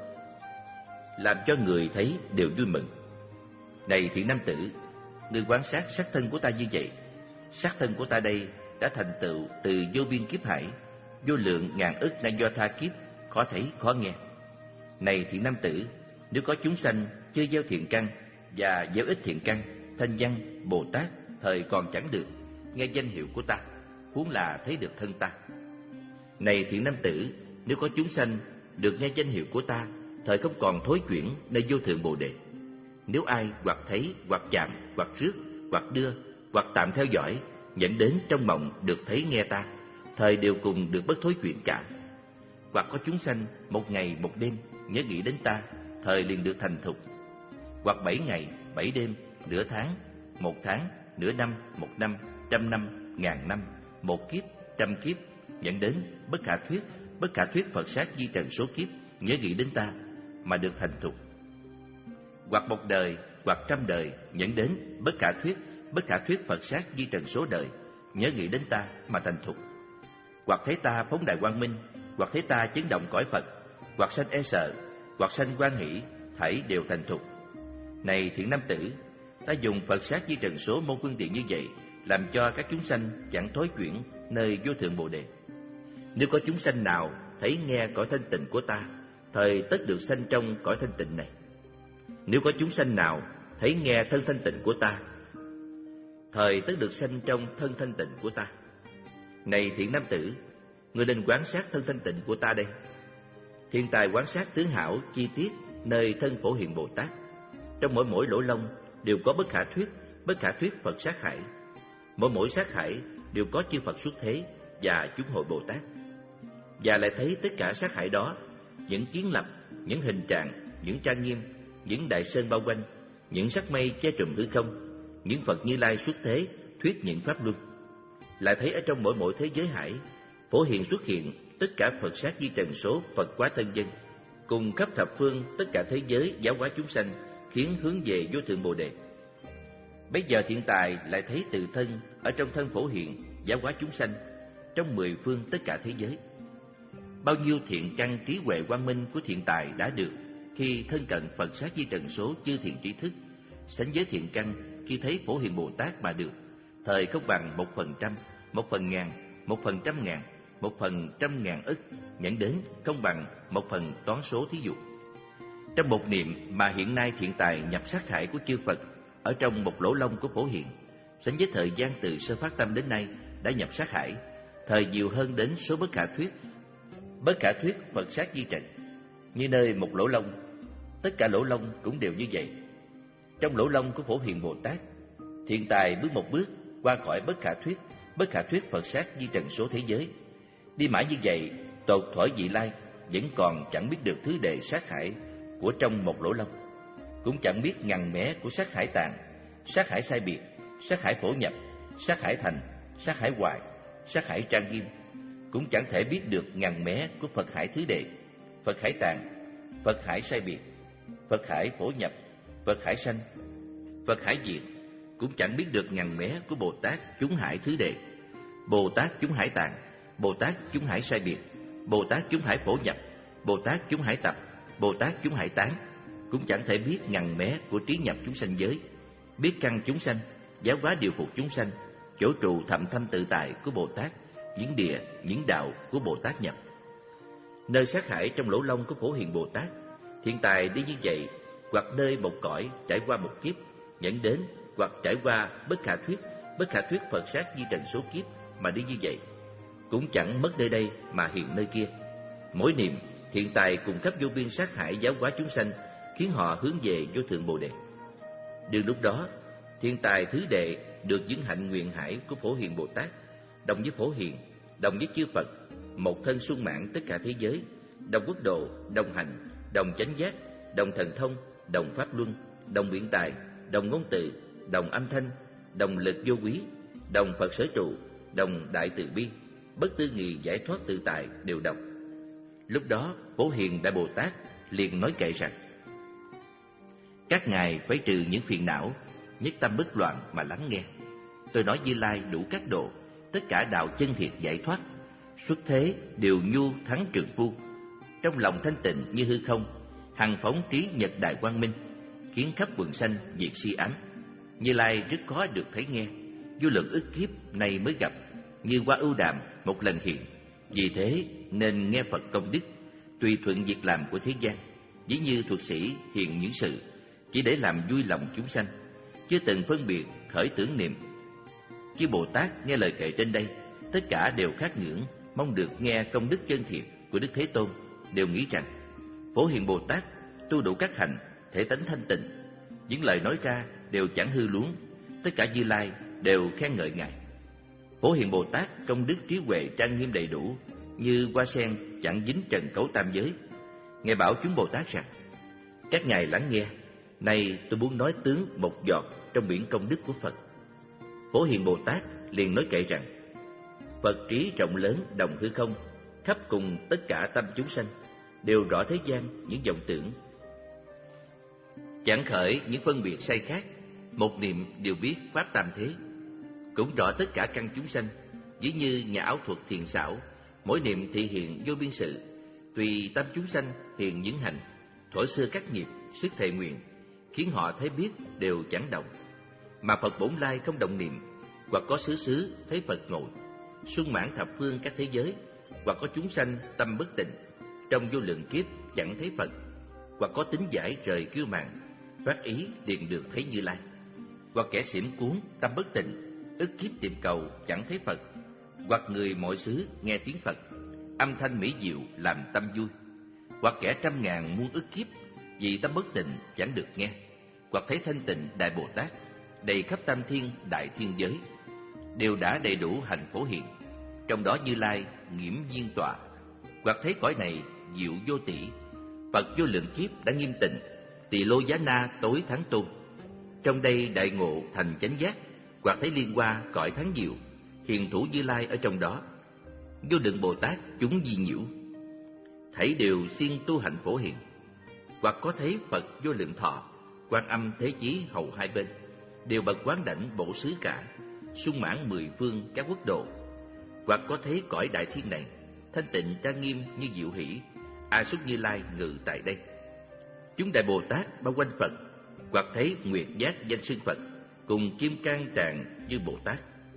làm cho người thấy đều vui mừng. Này thiện nam tử, người quan sát sắc thân của ta như vậy, sắc thân của ta đây đã thành tựu từ vô biên kiếp hải, vô lượng ngàn ức na do tha kiếp, khó thấy khó nghe. Này thiện nam tử, nếu có chúng sanh chưa gieo thiện căn và gieo ít thiện căn, thanh văn Bồ Tát thời còn chẳng được nghe danh hiệu của ta, huống là thấy được thân ta. Này thiện nam tử, nếu có chúng sanh được nghe danh hiệu của ta, thời không còn thối chuyển nơi vô thượng Bồ đề. Nếu ai hoặc thấy, hoặc chạm, hoặc rước, hoặc đưa, hoặc tạm theo dõi, dẫn đến trong mộng được thấy nghe ta, thời đều cùng được bất thối chuyển cả. Hoặc có chúng sanh một ngày một đêm nhớ nghĩ đến ta, thời liền được thành thục. Hoặc bảy ngày, bảy đêm, nửa tháng, một tháng, nửa năm, một năm, trăm năm, ngàn năm, một kiếp, trăm kiếp, dẫn đến bất khả thuyết, bất khả thuyết Phật sát di trần số kiếp nhớ nghĩ đến ta mà được thành thục. Hoặc một đời, hoặc trăm đời, dẫn đến bất khả thuyết, bất khả thuyết Phật sát di trần số đời nhớ nghĩ đến ta mà thành thục. Hoặc thấy ta phóng đại quang minh, hoặc thấy ta chấn động cõi Phật, hoặc sanh e sợ, hoặc sanh hoan hỷ, thảy đều thành thục. Này thiện nam tử, ta dùng Phật sát di trần số môn phương tiện như vậy, làm cho các chúng sanh chẳng thối chuyển nơi vô thượng Bồ đề. Nếu có chúng sanh nào thấy nghe cõi thanh tịnh của ta, thời tất được sanh trong cõi thanh tịnh này. Nếu có chúng sanh nào thấy nghe thân thanh tịnh của ta, thời tất được sanh trong thân thanh tịnh của ta. Này thiện nam tử, ngươi nên quán sát thân thanh tịnh của ta đây. Thiên tài quán sát tướng hảo chi tiết nơi thân Phổ Hiền Bồ Tát. Trong mỗi mỗi lỗ lông đều có bất khả thuyết, bất khả thuyết Phật sát hải. Mỗi mỗi sát hải đều có chư Phật xuất thế và chúng hội Bồ Tát. Và lại thấy tất cả sát hải đó, những kiến lập, những hình trạng, những trang nghiêm, những đại sơn bao quanh, những sắc mây che trùm hư không, những Phật Như Lai xuất thế thuyết những pháp luân. Lại thấy ở trong mỗi mỗi thế giới hải, Phổ Hiền xuất hiện tất cả Phật sát di trần số Phật quá thân dân, cùng khắp thập phương tất cả thế giới giáo hóa chúng sanh, khiến hướng về vô thượng Bồ đề. Bây giờ thiện tài lại thấy tự thân ở trong thân Phổ Hiền giáo hóa chúng sanh trong mười phương tất cả thế giới. Bao nhiêu thiện căn trí huệ quang minh của thiện tài đã được khi thân cận Phật sát di trần số chư thiện trí thức, sánh với thiện căn khi thấy Phổ Hiền Bồ Tát mà được, thời không bằng một phần trăm, một phần ngàn, một phần trăm ngàn, một phần trăm ngàn ức, nhận đến không bằng một phần toán số thí dụ. Trong một niệm mà hiện nay thiện tài nhập sát hải của chư Phật ở trong một lỗ lông của Phổ Hiền, sánh với thời gian từ sơ phát tâm đến nay đã nhập sát hải, thời nhiều hơn đến số bất khả thuyết, bất khả thuyết Phật sát di trần. Như nơi một lỗ lông, tất cả lỗ lông cũng đều như vậy. Trong lỗ lông của Phổ Hiền Bồ Tát, thiện tài bước một bước qua khỏi bất khả thuyết, bất khả thuyết Phật sát di trần số thế giới. Đi mãi như vậy, tột thuở vị lai vẫn còn chẳng biết được thứ đệ sát hại của trong một lỗ lông, cũng chẳng biết ngằn mé của sát hải tàng, sát hải sai biệt, sát hải phổ nhập, sát hải thành, sát hải hoài, sát hải trang nghiêm, cũng chẳng thể biết được ngằn mé của Phật hải thứ đệ, Phật hải tàng, Phật hải sai biệt, Phật hải phổ nhập, Phật hải sanh, Phật hải diệt, cũng chẳng biết được ngằn mé của Bồ Tát chúng hải thứ đệ, Bồ Tát chúng hải tàng, Bồ Tát chúng hải sai biệt, Bồ Tát chúng hải phổ nhập, Bồ Tát chúng hải tập, Bồ Tát chúng hải tán, cũng chẳng thể biết ngằn mé của trí nhập chúng sanh giới, biết căn chúng sanh, giáo hóa điều phục chúng sanh, chỗ trụ thậm thâm tự tại của Bồ Tát, những địa, những đạo của Bồ Tát nhập. Nơi sát hải trong lỗ lông của Phổ Hiền Bồ Tát, hiện tại đi như vậy, hoặc nơi một cõi trải qua một kiếp dẫn đến, hoặc trải qua bất khả thuyết, bất khả thuyết Phật sát di trần số kiếp mà đi như vậy, cũng chẳng mất nơi đây mà hiện nơi kia. Mỗi niệm hiện tại cùng khắp vô biên sát hải giáo hóa chúng sanh, khiến họ hướng về vô thượng Bồ Đề. Đương lúc đó, hiện tại thứ đệ được những hạnh nguyện hải của Phổ Hiền Bồ Tát, đồng với Phổ Hiền, đồng với chư Phật, một thân sung mãn tất cả thế giới, đồng quốc độ, đồng hành, đồng chánh giác, đồng thần thông, đồng pháp luân, đồng biện tài, đồng ngôn từ, đồng âm thanh, đồng lực vô quý, đồng Phật sở trụ, đồng đại từ bi, bất tư nghị giải thoát tự tại đều đồng. Lúc đó Phổ Hiền Đại Bồ Tát liền nói kệ rằng: các ngài phải trừ những phiền não, nhất tâm bất loạn mà lắng nghe. Tôi nói Như Lai đủ các độ, tất cả đạo chân thiệt giải thoát, xuất thế đều nhu thắng trượng phu, trong lòng thanh tịnh như hư không, hằng phóng trí nhật đại quang minh, khiến khắp quần sanh diệt si ám. Như Lai rất có được thấy nghe, vô lượng ức kiếp nay mới gặp, như qua ưu đàm một lần hiện. Vì thế nên nghe Phật công đức, tùy thuận việc làm của thế gian, ví như thuật sĩ hiện những sự, chỉ để làm vui lòng chúng sanh, chưa từng phân biệt khởi tưởng niệm. Chư Bồ Tát nghe lời kệ trên đây, tất cả đều khát ngưỡng, mong được nghe công đức chân thiệt của Đức Thế Tôn, đều nghĩ rằng Phổ Hiền Bồ Tát tu đủ các hạnh, thể tánh thanh tịnh, những lời nói ra đều chẳng hư luống, tất cả Như Lai đều khen ngợi ngài. Phổ Hiền Bồ Tát công đức trí huệ trang nghiêm đầy đủ, như hoa sen chẳng dính trần cấu tam giới. Ngài bảo chúng Bồ Tát rằng: các ngài lắng nghe, nay tôi muốn nói tướng một giọt trong biển công đức của Phật. Phổ Hiền Bồ Tát liền nói kệ rằng: Phật trí rộng lớn đồng hư không, khắp cùng tất cả tâm chúng sanh, đều rõ thế gian những vọng tưởng, chẳng khởi những phân biệt sai khác, một niệm đều biết pháp tam thế, cũng rõ tất cả căn chúng sanh, ví như nhà ảo thuật thiền xảo, mỗi niệm thị hiện vô biên sự, tùy tâm chúng sanh hiện những hành, thuở xưa các nghiệp, sức thệ nguyện, khiến họ thấy biết đều chẳng động. Mà Phật bổn lai không động niệm, hoặc có xứ xứ thấy Phật ngồi, sung mãn thập phương các thế giới, hoặc có chúng sanh tâm bất tịnh, trong vô lượng kiếp chẳng thấy Phật, hoặc có tính giải rời kiêu mạn, phát ý liền được thấy Như Lai, hoặc kẻ xỉm cuốn tâm bất tịnh, ức kiếp tìm cầu chẳng thấy Phật, hoặc người mọi xứ nghe tiếng Phật, âm thanh mỹ diệu làm tâm vui, hoặc kẻ trăm ngàn muôn ức kiếp vì tâm bất tịnh chẳng được nghe, hoặc thấy thanh tịnh Đại Bồ Tát đầy khắp tam thiên đại thiên giới, đều đã đầy đủ hành Phổ Hiền, trong đó Như Lai nghiễm viên tọa, hoặc thấy cõi này diệu vô tỷ, Phật vô lượng kiếp đã nghiêm tịnh, tỳ lô giá na tối thắng tôn, trong đây đại ngộ thành chánh giác, hoặc thấy liên hoa cõi thắng diệu, hiền thủ Như Lai ở trong đó, vô lượng Bồ Tát chúng di nhiễu, thảy đều siêng tu hạnh Phổ Hiền, hoặc có thấy Phật vô lượng thọ, Quan Âm Thế Chí hầu hai bên, đều bậc quán đảnh bổ xứ cả, sung mãn mười phương các quốc độ, hoặc có thấy cõi đại thiên này thanh tịnh trang nghiêm như diệu hỷ, A Xúc Như Lai ngự tại đây. Chúng đại Bồ Tát bao quanh Phật, hoặc thấy nguyệt giác danh xưng Phật, cùng kim cang tràng như Bồ Tát.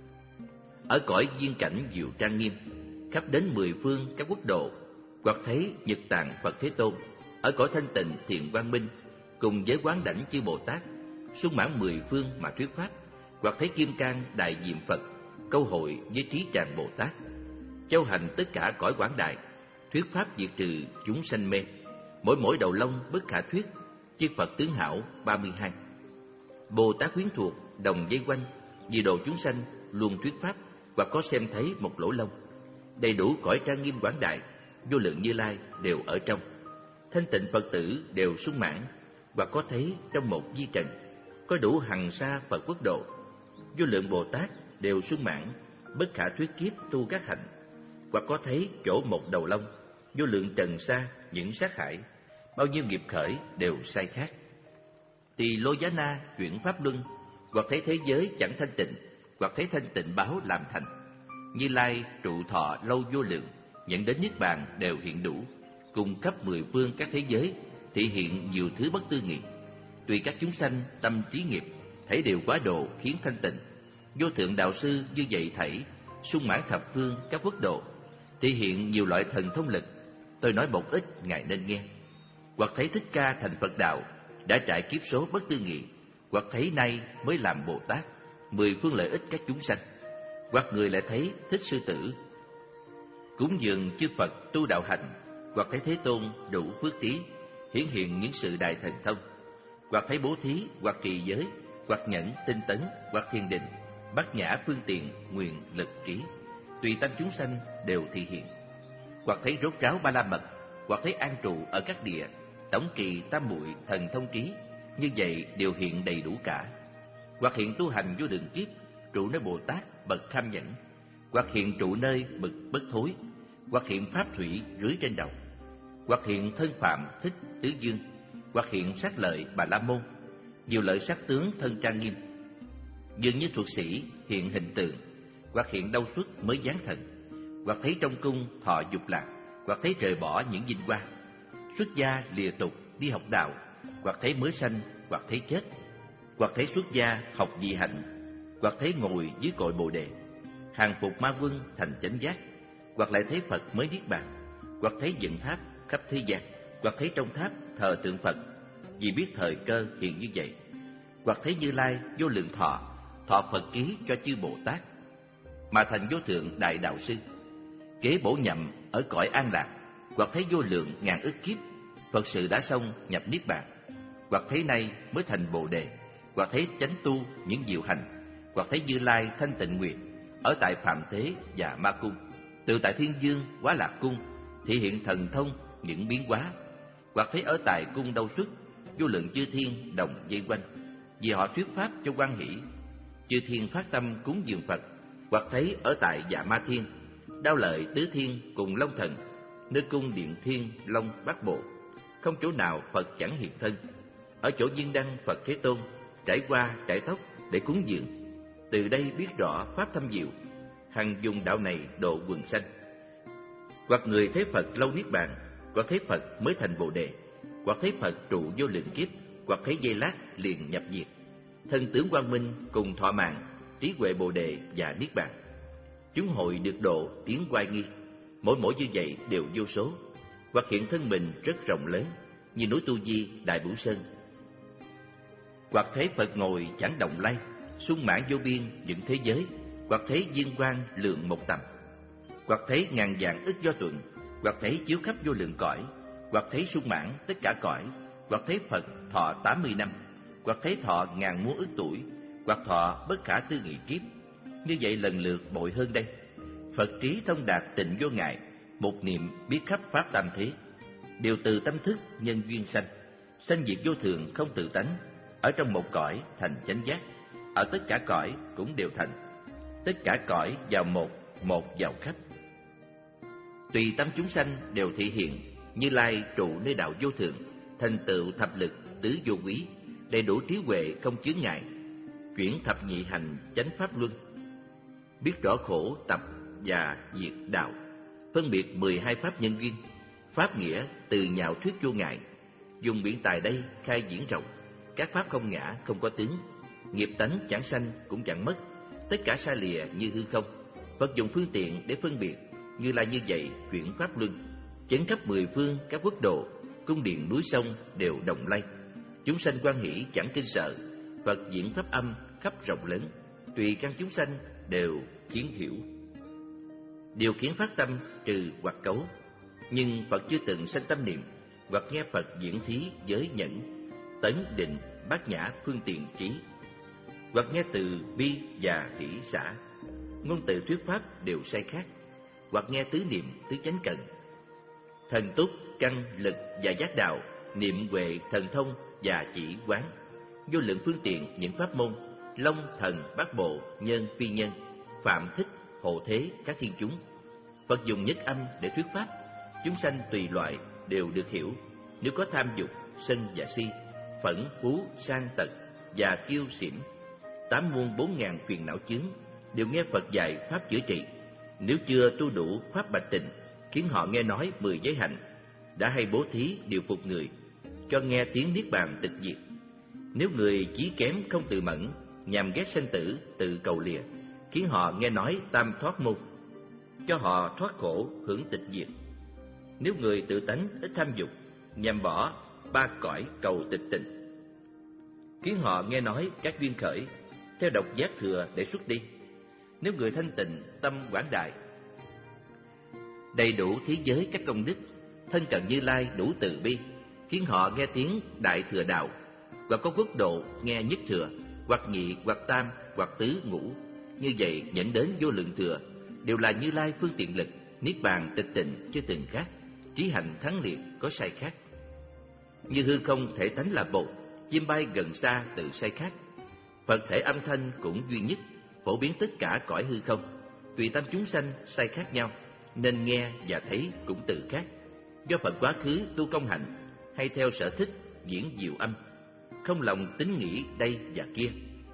Ở cõi viên cảnh diệu trang nghiêm, khắp đến mười phương các quốc độ, hoặc thấy nhật tạng Phật Thế Tôn, ở cõi thanh tịnh thiện quang minh, cùng với quán đảnh chư Bồ Tát, sung mãn mười phương mà thuyết pháp, hoặc thấy kim cang đại diệm Phật, câu hội với trí tràng Bồ Tát, châu hành tất cả cõi quảng đại, thuyết pháp diệt trừ chúng sanh mê, mỗi mỗi đầu lông bất khả thuyết, chư Phật tướng hảo ba mươi hai. Bồ Tát quyến thuộc đồng vây quanh, vì độ chúng sanh luôn thuyết pháp, hoặc có xem thấy một lỗ lông. Đầy đủ cõi trang nghiêm quảng đại, vô lượng Như Lai đều ở trong. Thanh tịnh Phật tử đều sung mãn, hoặc có thấy trong một di trần, có đủ hằng sa Phật quốc độ. Vô lượng Bồ Tát đều sung mãn, bất khả thuyết kiếp tu các hạnh, hoặc có thấy chỗ một đầu lông. Vô lượng trần sa những sát hải, bao nhiêu nghiệp khởi đều sai khác. Tỳ Lô Giá Na chuyển pháp luân, hoặc thấy thế giới chẳng thanh tịnh, hoặc thấy thanh tịnh báo làm thành. Như Lai trụ thọ lâu vô lượng, nhận đến niết bàn đều hiện đủ, cung cấp mười phương các thế giới, thị hiện nhiều thứ bất tư nghị. Tùy các chúng sanh tâm trí nghiệp, thấy đều quá độ khiến thanh tịnh. Vô thượng đạo sư như vậy thảy, sung mãn thập phương các quốc độ, thị hiện nhiều loại thần thông lực. Tôi nói một ít ngài nên nghe. Hoặc thấy Thích Ca thành Phật đạo, đã trải kiếp số bất tư nghị, hoặc thấy nay mới làm Bồ Tát, mười phương lợi ích các chúng sanh. Hoặc người lại thấy Thích Sư Tử cúng dường chư Phật tu đạo hành, hoặc thấy Thế Tôn đủ phước trí, hiển hiện những sự đại thần thông. Hoặc thấy bố thí, hoặc trì giới, hoặc nhẫn tinh tấn, hoặc thiền định, bát nhã phương tiện, nguyện lực trí, tùy tâm chúng sanh đều thị hiện. Hoặc thấy rốt ráo ba la mật, hoặc thấy an trụ ở các địa, tổng trì tam muội thần thông trí, như vậy đều hiện đầy đủ cả. Hoặc hiện tu hành vô lượng kiếp, trụ nơi Bồ Tát bậc kham nhẫn, hoặc hiện trụ nơi bậc bất thối, hoặc hiện pháp thủy rưới trên đầu, hoặc hiện thân phạm thích tứ dương, hoặc hiện sát lợi Bà La Môn, nhiều lợi sắc tướng thân trang nghiêm, dường như thuật sĩ hiện hình tượng, hoặc hiện đau xuất mới giáng thần, hoặc thấy trong cung thọ dục lạc, hoặc thấy rời bỏ những vinh hoa, xuất gia lìa tục đi học đạo, hoặc thấy mới sanh, hoặc thấy chết, hoặc thấy xuất gia học dị hạnh, hoặc thấy ngồi dưới cội Bồ đề, hàng phục ma quân thành chánh giác, hoặc lại thấy Phật mới niết bàn, hoặc thấy dựng tháp khắp thế gian, hoặc thấy trong tháp thờ tượng Phật, vì biết thời cơ hiện như vậy, hoặc thấy Như Lai vô lượng thọ, thọ Phật ký cho chư Bồ Tát, mà thành vô thượng đại đạo sư, kế bổ nhậm ở cõi an lạc, hoặc thấy vô lượng ngàn ức kiếp, Phật sự đã xong nhập niết bàn, hoặc thấy nay mới thành Bồ đề, hoặc thấy chánh tu những diệu hành, hoặc thấy Như Lai thanh tịnh nguyện ở tại Phạm Thế và Ma Cung, từ tại Thiên Dương Quá Lạc Cung, thị hiện thần thông những biến hóa, hoặc thấy ở tại cung Đâu Xuất, vô lượng chư thiên đồng vây quanh, vì họ thuyết pháp cho quan hỷ, chư thiên phát tâm cúng dường Phật, hoặc thấy ở tại Dạ Ma Thiên, Đao Lợi Tứ Thiên cùng Long Thần, nơi cung Điện Thiên Long Bát Bộ, không chỗ nào Phật chẳng hiện thân. Ở chỗ Viên Đăng Phật Thế Tôn trải qua trải tóc để cúng dường, từ đây biết rõ pháp thâm diệu, hằng dùng đạo này độ quần sanh. Hoặc người thấy Phật lâu niết bàn, hoặc thấy Phật mới thành Bồ đề, hoặc thấy Phật trụ vô lượng kiếp, hoặc thấy giây lát liền nhập diệt, thân tướng quang minh cùng thọ mạng, trí huệ Bồ đề và niết bàn. Chúng hội được độ tiếng oai nghi, mỗi mỗi như vậy đều vô số, hoặc hiện thân mình rất rộng lớn như núi Tu Di Đại Bửu Sơn, hoặc thấy Phật ngồi chẳng động lay, sung mãn vô biên những thế giới, hoặc thấy viên quang lượng một tầm, hoặc thấy ngàn vạn ức do tuần, hoặc thấy chiếu khắp vô lượng cõi, hoặc thấy sung mãn tất cả cõi, hoặc thấy Phật thọ tám mươi năm, hoặc thấy thọ ngàn muôn ức tuổi, hoặc thọ bất khả tư nghị kiếp. Như vậy lần lượt bội hơn đây. Phật trí thông đạt tịnh vô ngại, một niệm biết khắp pháp tam thế, đều từ tâm thức nhân duyên sanh, sanh diệt vô thường không tự tánh, ở trong một cõi thành chánh giác, ở tất cả cõi cũng đều thành, tất cả cõi vào một, một vào khắp. Tùy tâm chúng sanh đều thị hiện, Như Lai trụ nơi đạo vô thường, thành tựu thập lực tứ vô quý, đầy đủ trí huệ không chướng ngại, chuyển thập nhị hành chánh pháp luân, biết rõ khổ tập và diệt đạo, phân biệt mười hai pháp nhân duyên, pháp nghĩa từ nhạo thuyết vô ngại, dùng biển tài đây khai diễn rộng, các pháp không ngã không có tướng, nghiệp tánh chẳng sanh cũng chẳng mất, tất cả xa lìa như hư không. Phật dùng phương tiện để phân biệt, Như Lai như vậy chuyển pháp luân, chấn khắp mười phương các quốc độ, cung điện núi sông đều đồng lay, chúng sanh quan hỷ chẳng kinh sợ. Phật diễn pháp âm khắp rộng lớn, tùy căn chúng sanh đều khiến hiểu, điều khiến phát tâm trừ hoặc cấu. Nhưng Phật chưa từng sanh tâm niệm, hoặc nghe Phật diễn thí giới nhẫn, tấn định bát nhã phương tiện trí, hoặc nghe từ bi và hỷ xả, ngôn từ thuyết pháp đều sai khác, hoặc nghe tứ niệm tứ chánh cận. Thần túc, căn, lực và giác đạo, niệm huệ, thần thông và chỉ quán, vô lượng phương tiện những pháp môn, long, thần, bát bộ, nhân, phi nhân, phạm, thích, hộ thế, các thiên chúng. Phật dùng nhất âm để thuyết pháp, chúng sanh tùy loại đều được hiểu. Nếu có tham dục, sân và si, phẫn, phú, sang tật và kiêu xỉm, tám muôn bốn ngàn phiền não chướng, đều nghe Phật dạy pháp chữa trị. Nếu chưa tu đủ pháp bạch tịnh, khiến họ nghe nói mười giới hạnh, đã hay bố thí điều phục người, cho nghe tiếng niết bàn tịch diệt. Nếu người chí kém không tự mẫn, nhằm ghét sanh tử, tự cầu lìa, khiến họ nghe nói tam thoát môn, cho họ thoát khổ hưởng tịch diệt. Nếu người tự tánh ít tham dục, nhằm bỏ ba cõi cầu tịch tịnh, khiến họ nghe nói các duyên khởi, theo độc giác thừa để xuất đi. Nếu người thanh tịnh, tâm quảng đại, đầy đủ thí giới các công đức, thân cận Như Lai đủ từ bi, khiến họ nghe tiếng đại thừa đạo, hoặc có quốc độ nghe nhất thừa, hoặc nhị, hoặc tam, hoặc tứ, ngũ. Như vậy dẫn đến vô lượng thừa, đều là Như Lai phương tiện lực, niết bàn tịch tịnh chưa từng khác, trí hạnh thắng liệt có sai khác. Như hư không thể tánh là một, chim bay gần xa tự sai khác. Phật thể âm thanh cũng duy nhất, phổ biến tất cả cõi hư không, tùy tâm chúng sanh sai khác nhau, nên nghe và thấy cũng tự khác. Do Phật quá khứ tu công hạnh, hay theo sở thích diễn diệu âm, không lòng tính nghĩ đây và kia,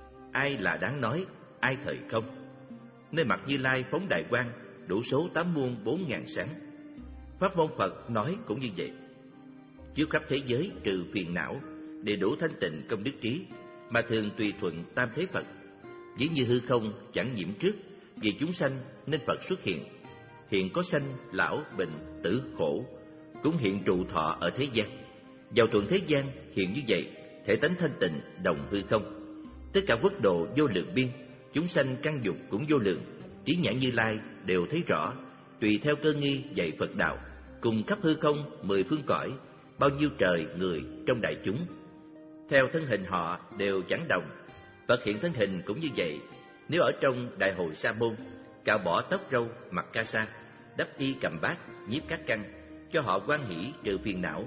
ai là đáng nói, ai thời không. Nơi mặt Như Lai phóng đại quang, đủ số tám muôn bốn ngàn sáng. Pháp môn Phật nói cũng như vậy, chiếu khắp thế giới trừ phiền não, để đủ thanh tịnh công đức trí, mà thường tùy thuận tam thế Phật. Ví như hư không chẳng nhiễm trước, vì chúng sanh nên Phật xuất hiện. Hiện có sanh, lão, bệnh, tử, khổ, cũng hiện trụ thọ ở thế gian. Vào thuận thế gian hiện như vậy, thể tánh thanh tịnh đồng hư không. Tất cả quốc độ vô lượng biên, chúng sanh căn dục cũng vô lượng, trí nhãn Như Lai đều thấy rõ, tùy theo cơ nghi dạy Phật đạo, cùng khắp hư không mười phương cõi, bao nhiêu trời người trong đại chúng. Theo thân hình họ đều chẳng đồng, Phật hiện thân hình cũng như vậy. Nếu ở trong đại hội sa môn, cạo bỏ tóc râu, mặc ca sa, đắp y cầm bát, nhiếp các căn, cho họ hoan hỷ trừ phiền não.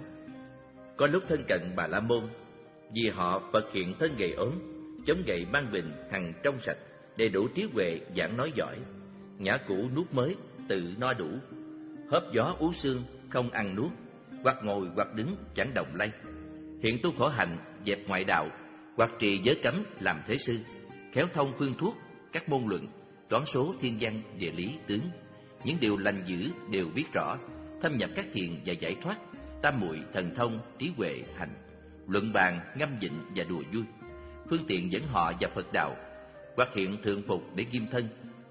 Có lúc thân cận Bà La Môn, vì họ Phật hiện thân gầy ốm, chống gậy mang bình hằng trong sạch, đầy đủ trí huệ giảng nói giỏi, nhã cũ nuốt mới, tự no đủ, hớp gió uống sương, không ăn nuốt, hoặc ngồi hoặc đứng chẳng động lay. Hiện tu khổ hạnh, dẹp ngoại đạo, hoặc trì giới cấm làm thế sư, khéo thông phương thuốc, các môn luận, toán số thiên văn địa lý tướng, những điều lành dữ đều biết rõ, thâm nhập các thiền và giải thoát, tam muội thần thông trí huệ hành, luận bàn ngâm dịnh và đùa vui, phương tiện dẫn họ vào Phật đạo. Hoặc hiện thượng phục để ghim thân,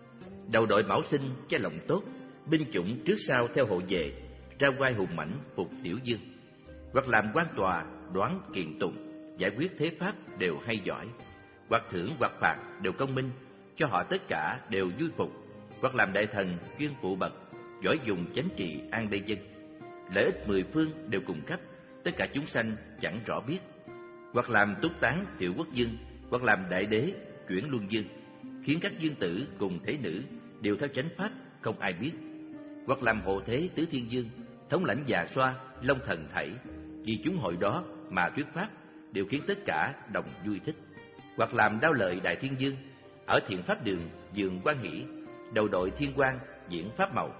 đầu đội mão sinh che lòng tốt, binh chủng trước sau theo hộ vệ, ra oai hùng mãnh phục tiểu dương. Hoặc làm quan tòa đoán kiện tụng, giải quyết thế pháp đều hay giỏi, hoặc thưởng hoặc phạt đều công minh, cho họ tất cả đều vui phục. Hoặc làm đại thần chuyên phụ bậc, giỏi dùng chánh trị an đầy dân, lợi ích mười phương đều cùng cấp, tất cả chúng sanh chẳng rõ biết. Hoặc làm túc tán tiểu quốc dương, hoặc làm đại đế chuyển luân dương, khiến các dương tử cùng thế nữ đều theo chánh pháp, không ai biết. Hoặc làm hộ thế tứ thiên dương, thống lãnh già xoa long thần thảy, vì chúng hội đó mà thuyết pháp, đều khiến tất cả đồng vui thích. Hoặc làm đao lợi đại thiên dương, ở thiện pháp đường dường quan hỷ, đầu đội thiên quang diễn pháp màu,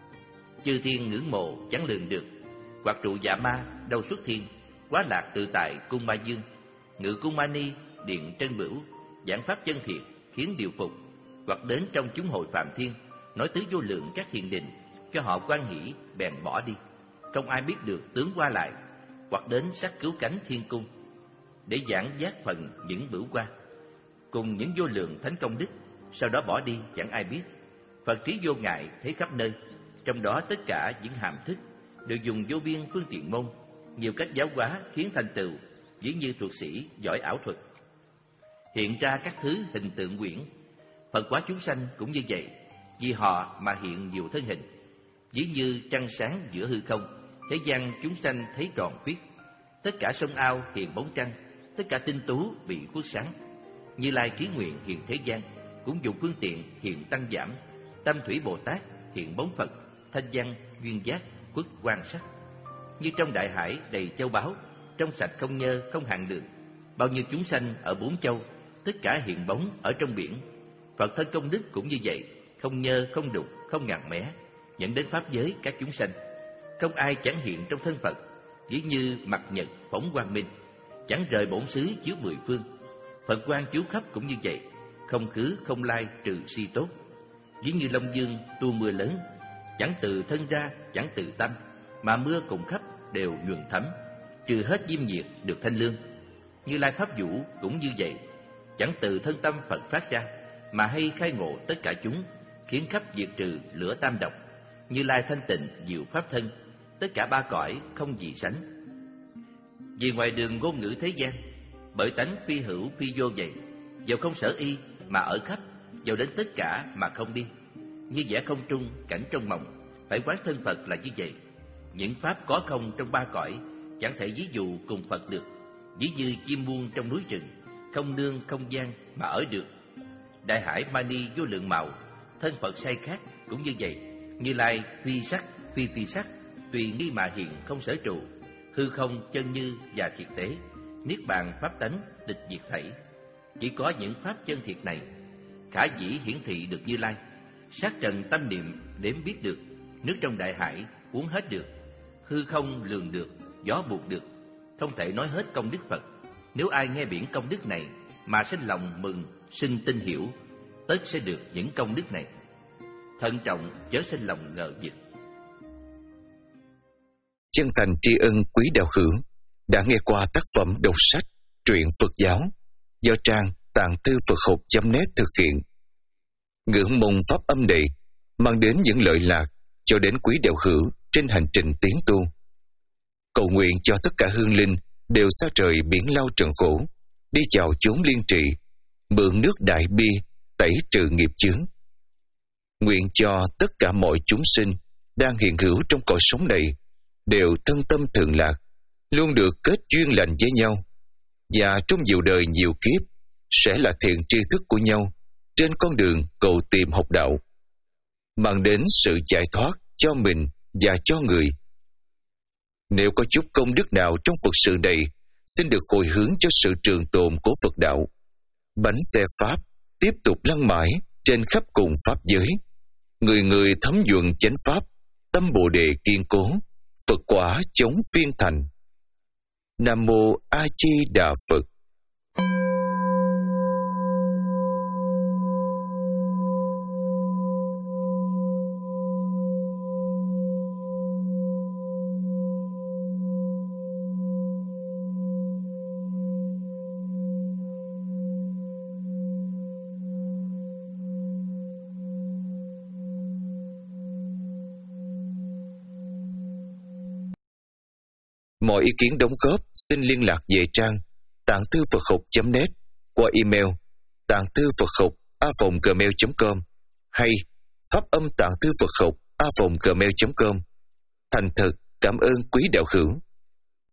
chư thiên ngưỡng mộ chẳng lường được. Hoặc trụ dạ ma đâu xuất thiên, quá lạc tự tại cung ma dương, ngự cung ma ni điện trân bửu, giảng pháp chân thiệt khiến điều phục. Hoặc đến trong chúng hội phạm thiên, nói tứ vô lượng các thiền đình, cho họ quan hỷ bèn bỏ đi, không ai biết được tướng qua lại. Hoặc đến sắc cứu cánh thiên cung, để giảng giác phần những bửu qua, cùng những vô lượng thánh công đức, sau đó bỏ đi chẳng ai biết. Phật trí vô ngại thấy khắp nơi, trong đó tất cả những hàm thức đều dùng vô biên phương tiện môn, nhiều cách giáo hóa khiến thành tựu, ví như thuật sĩ giỏi ảo thuật, hiện ra các thứ hình tượng quyển. Phật hóa chúng sanh cũng như vậy, vì họ mà hiện nhiều thân hình, ví như trăng sáng giữa hư không, thế gian chúng sanh thấy tròn khuyết. Tất cả sông ao hiện bóng trăng, tất cả tinh tú bị khuất sáng. Như Lai trí nguyện hiện thế gian, cũng dùng phương tiện hiện tăng giảm. Tâm Thủy Bồ Tát hiện bóng Phật, thanh văn, duyên giác, khuất quan sắc. Như trong đại hải đầy châu báu, trong sạch không nhơ, không hạn lượng. Bao nhiêu chúng sanh ở bốn châu, tất cả hiện bóng ở trong biển. Phật thân công đức cũng như vậy, không nhơ, không đục, không ngàn mé, dẫn đến pháp giới các chúng sanh. Không ai chẳng hiện trong thân Phật, ví như mặt nhật phóng quang minh, chẳng rời bổn xứ chiếu mười phương. Phật quang chiếu khắp cũng như vậy, không khứ không lai trừ si tốt. Ví như Long Dương tu mưa lớn, chẳng từ thân ra, chẳng từ tâm, mà mưa cùng khắp đều nhuần thấm, trừ hết diêm nhiệt được thanh lương. Như Lai pháp vũ cũng như vậy, chẳng từ thân tâm Phật phát ra, mà hay khai ngộ tất cả chúng, khiến khắp diệt trừ lửa tam độc. Như Lai thanh tịnh diệu pháp thân, tất cả ba cõi không gì sánh. Vì ngoài đường ngôn ngữ thế gian, bởi tánh phi hữu phi vô vậy, dầu không sở y mà ở khắp, dầu đến tất cả mà không đi. Như vẽ không trung cảnh trong mộng, phải quán thân Phật là như vậy. Những pháp có không trong ba cõi, chẳng thể ví dụ cùng Phật được. Ví như chim muôn trong núi rừng, không nương không gian mà ở được. Đại hải mani vô lượng màu, thân Phật sai khác cũng như vậy. Như Lai phi sắc phi phi sắc, tùy nghi mà hiện không sở trụ. Hư không chân như và thiệt tế, niết bàn pháp tánh tịch diệt thảy. Chỉ có những pháp chân thiệt này khả dĩ hiển thị được Như Lai. Sát trần tâm niệm đếm biết được, nước trong đại hải uống hết được, hư không lường được, gió buộc được, không thể nói hết công đức Phật. Nếu ai nghe biển công đức này mà sinh lòng mừng, sinh tin hiểu, tất sẽ được những công đức này. Thận trọng chớ sinh lòng ngờ vực. Chân thành tri ân quý đạo hữu đã nghe qua tác phẩm đọc sách truyện Phật giáo do trang tạng thư Phật học chấm net thực hiện. Ngưỡng mong pháp âm này mang đến những lợi lạc cho đến quý đạo hữu trên hành trình tiến tu. Cầu nguyện cho tất cả hương linh đều xa trời biển lao trần khổ, đi chào chốn liên trị, mượn nước đại bi tẩy trừ nghiệp chướng. Nguyện cho tất cả mọi chúng sinh đang hiện hữu trong cõi sống này đều thân tâm thường lạc, luôn được kết duyên lành với nhau, và trong nhiều đời nhiều kiếp sẽ là thiện tri thức của nhau trên con đường cầu tìm học đạo, mang đến sự giải thoát cho mình và cho người. Nếu có chút công đức nào trong Phật sự này, xin được hồi hướng cho sự trường tồn của Phật đạo. Bánh xe Pháp tiếp tục lăn mãi trên khắp cùng Pháp giới. Người người thấm nhuận chánh Pháp, tâm Bồ Đề kiên cố, Phật quả chống phiên thành. Nam Mô A Di Đà Phật. Mọi ý kiến đóng góp xin liên lạc về trang tạng thư Phật học chấm net qua email tạng thư Phật học a còng gmail chấm com hay pháp âm tạng thư Phật học a còng gmail chấm com. Thành thật cảm ơn quý đạo hữu.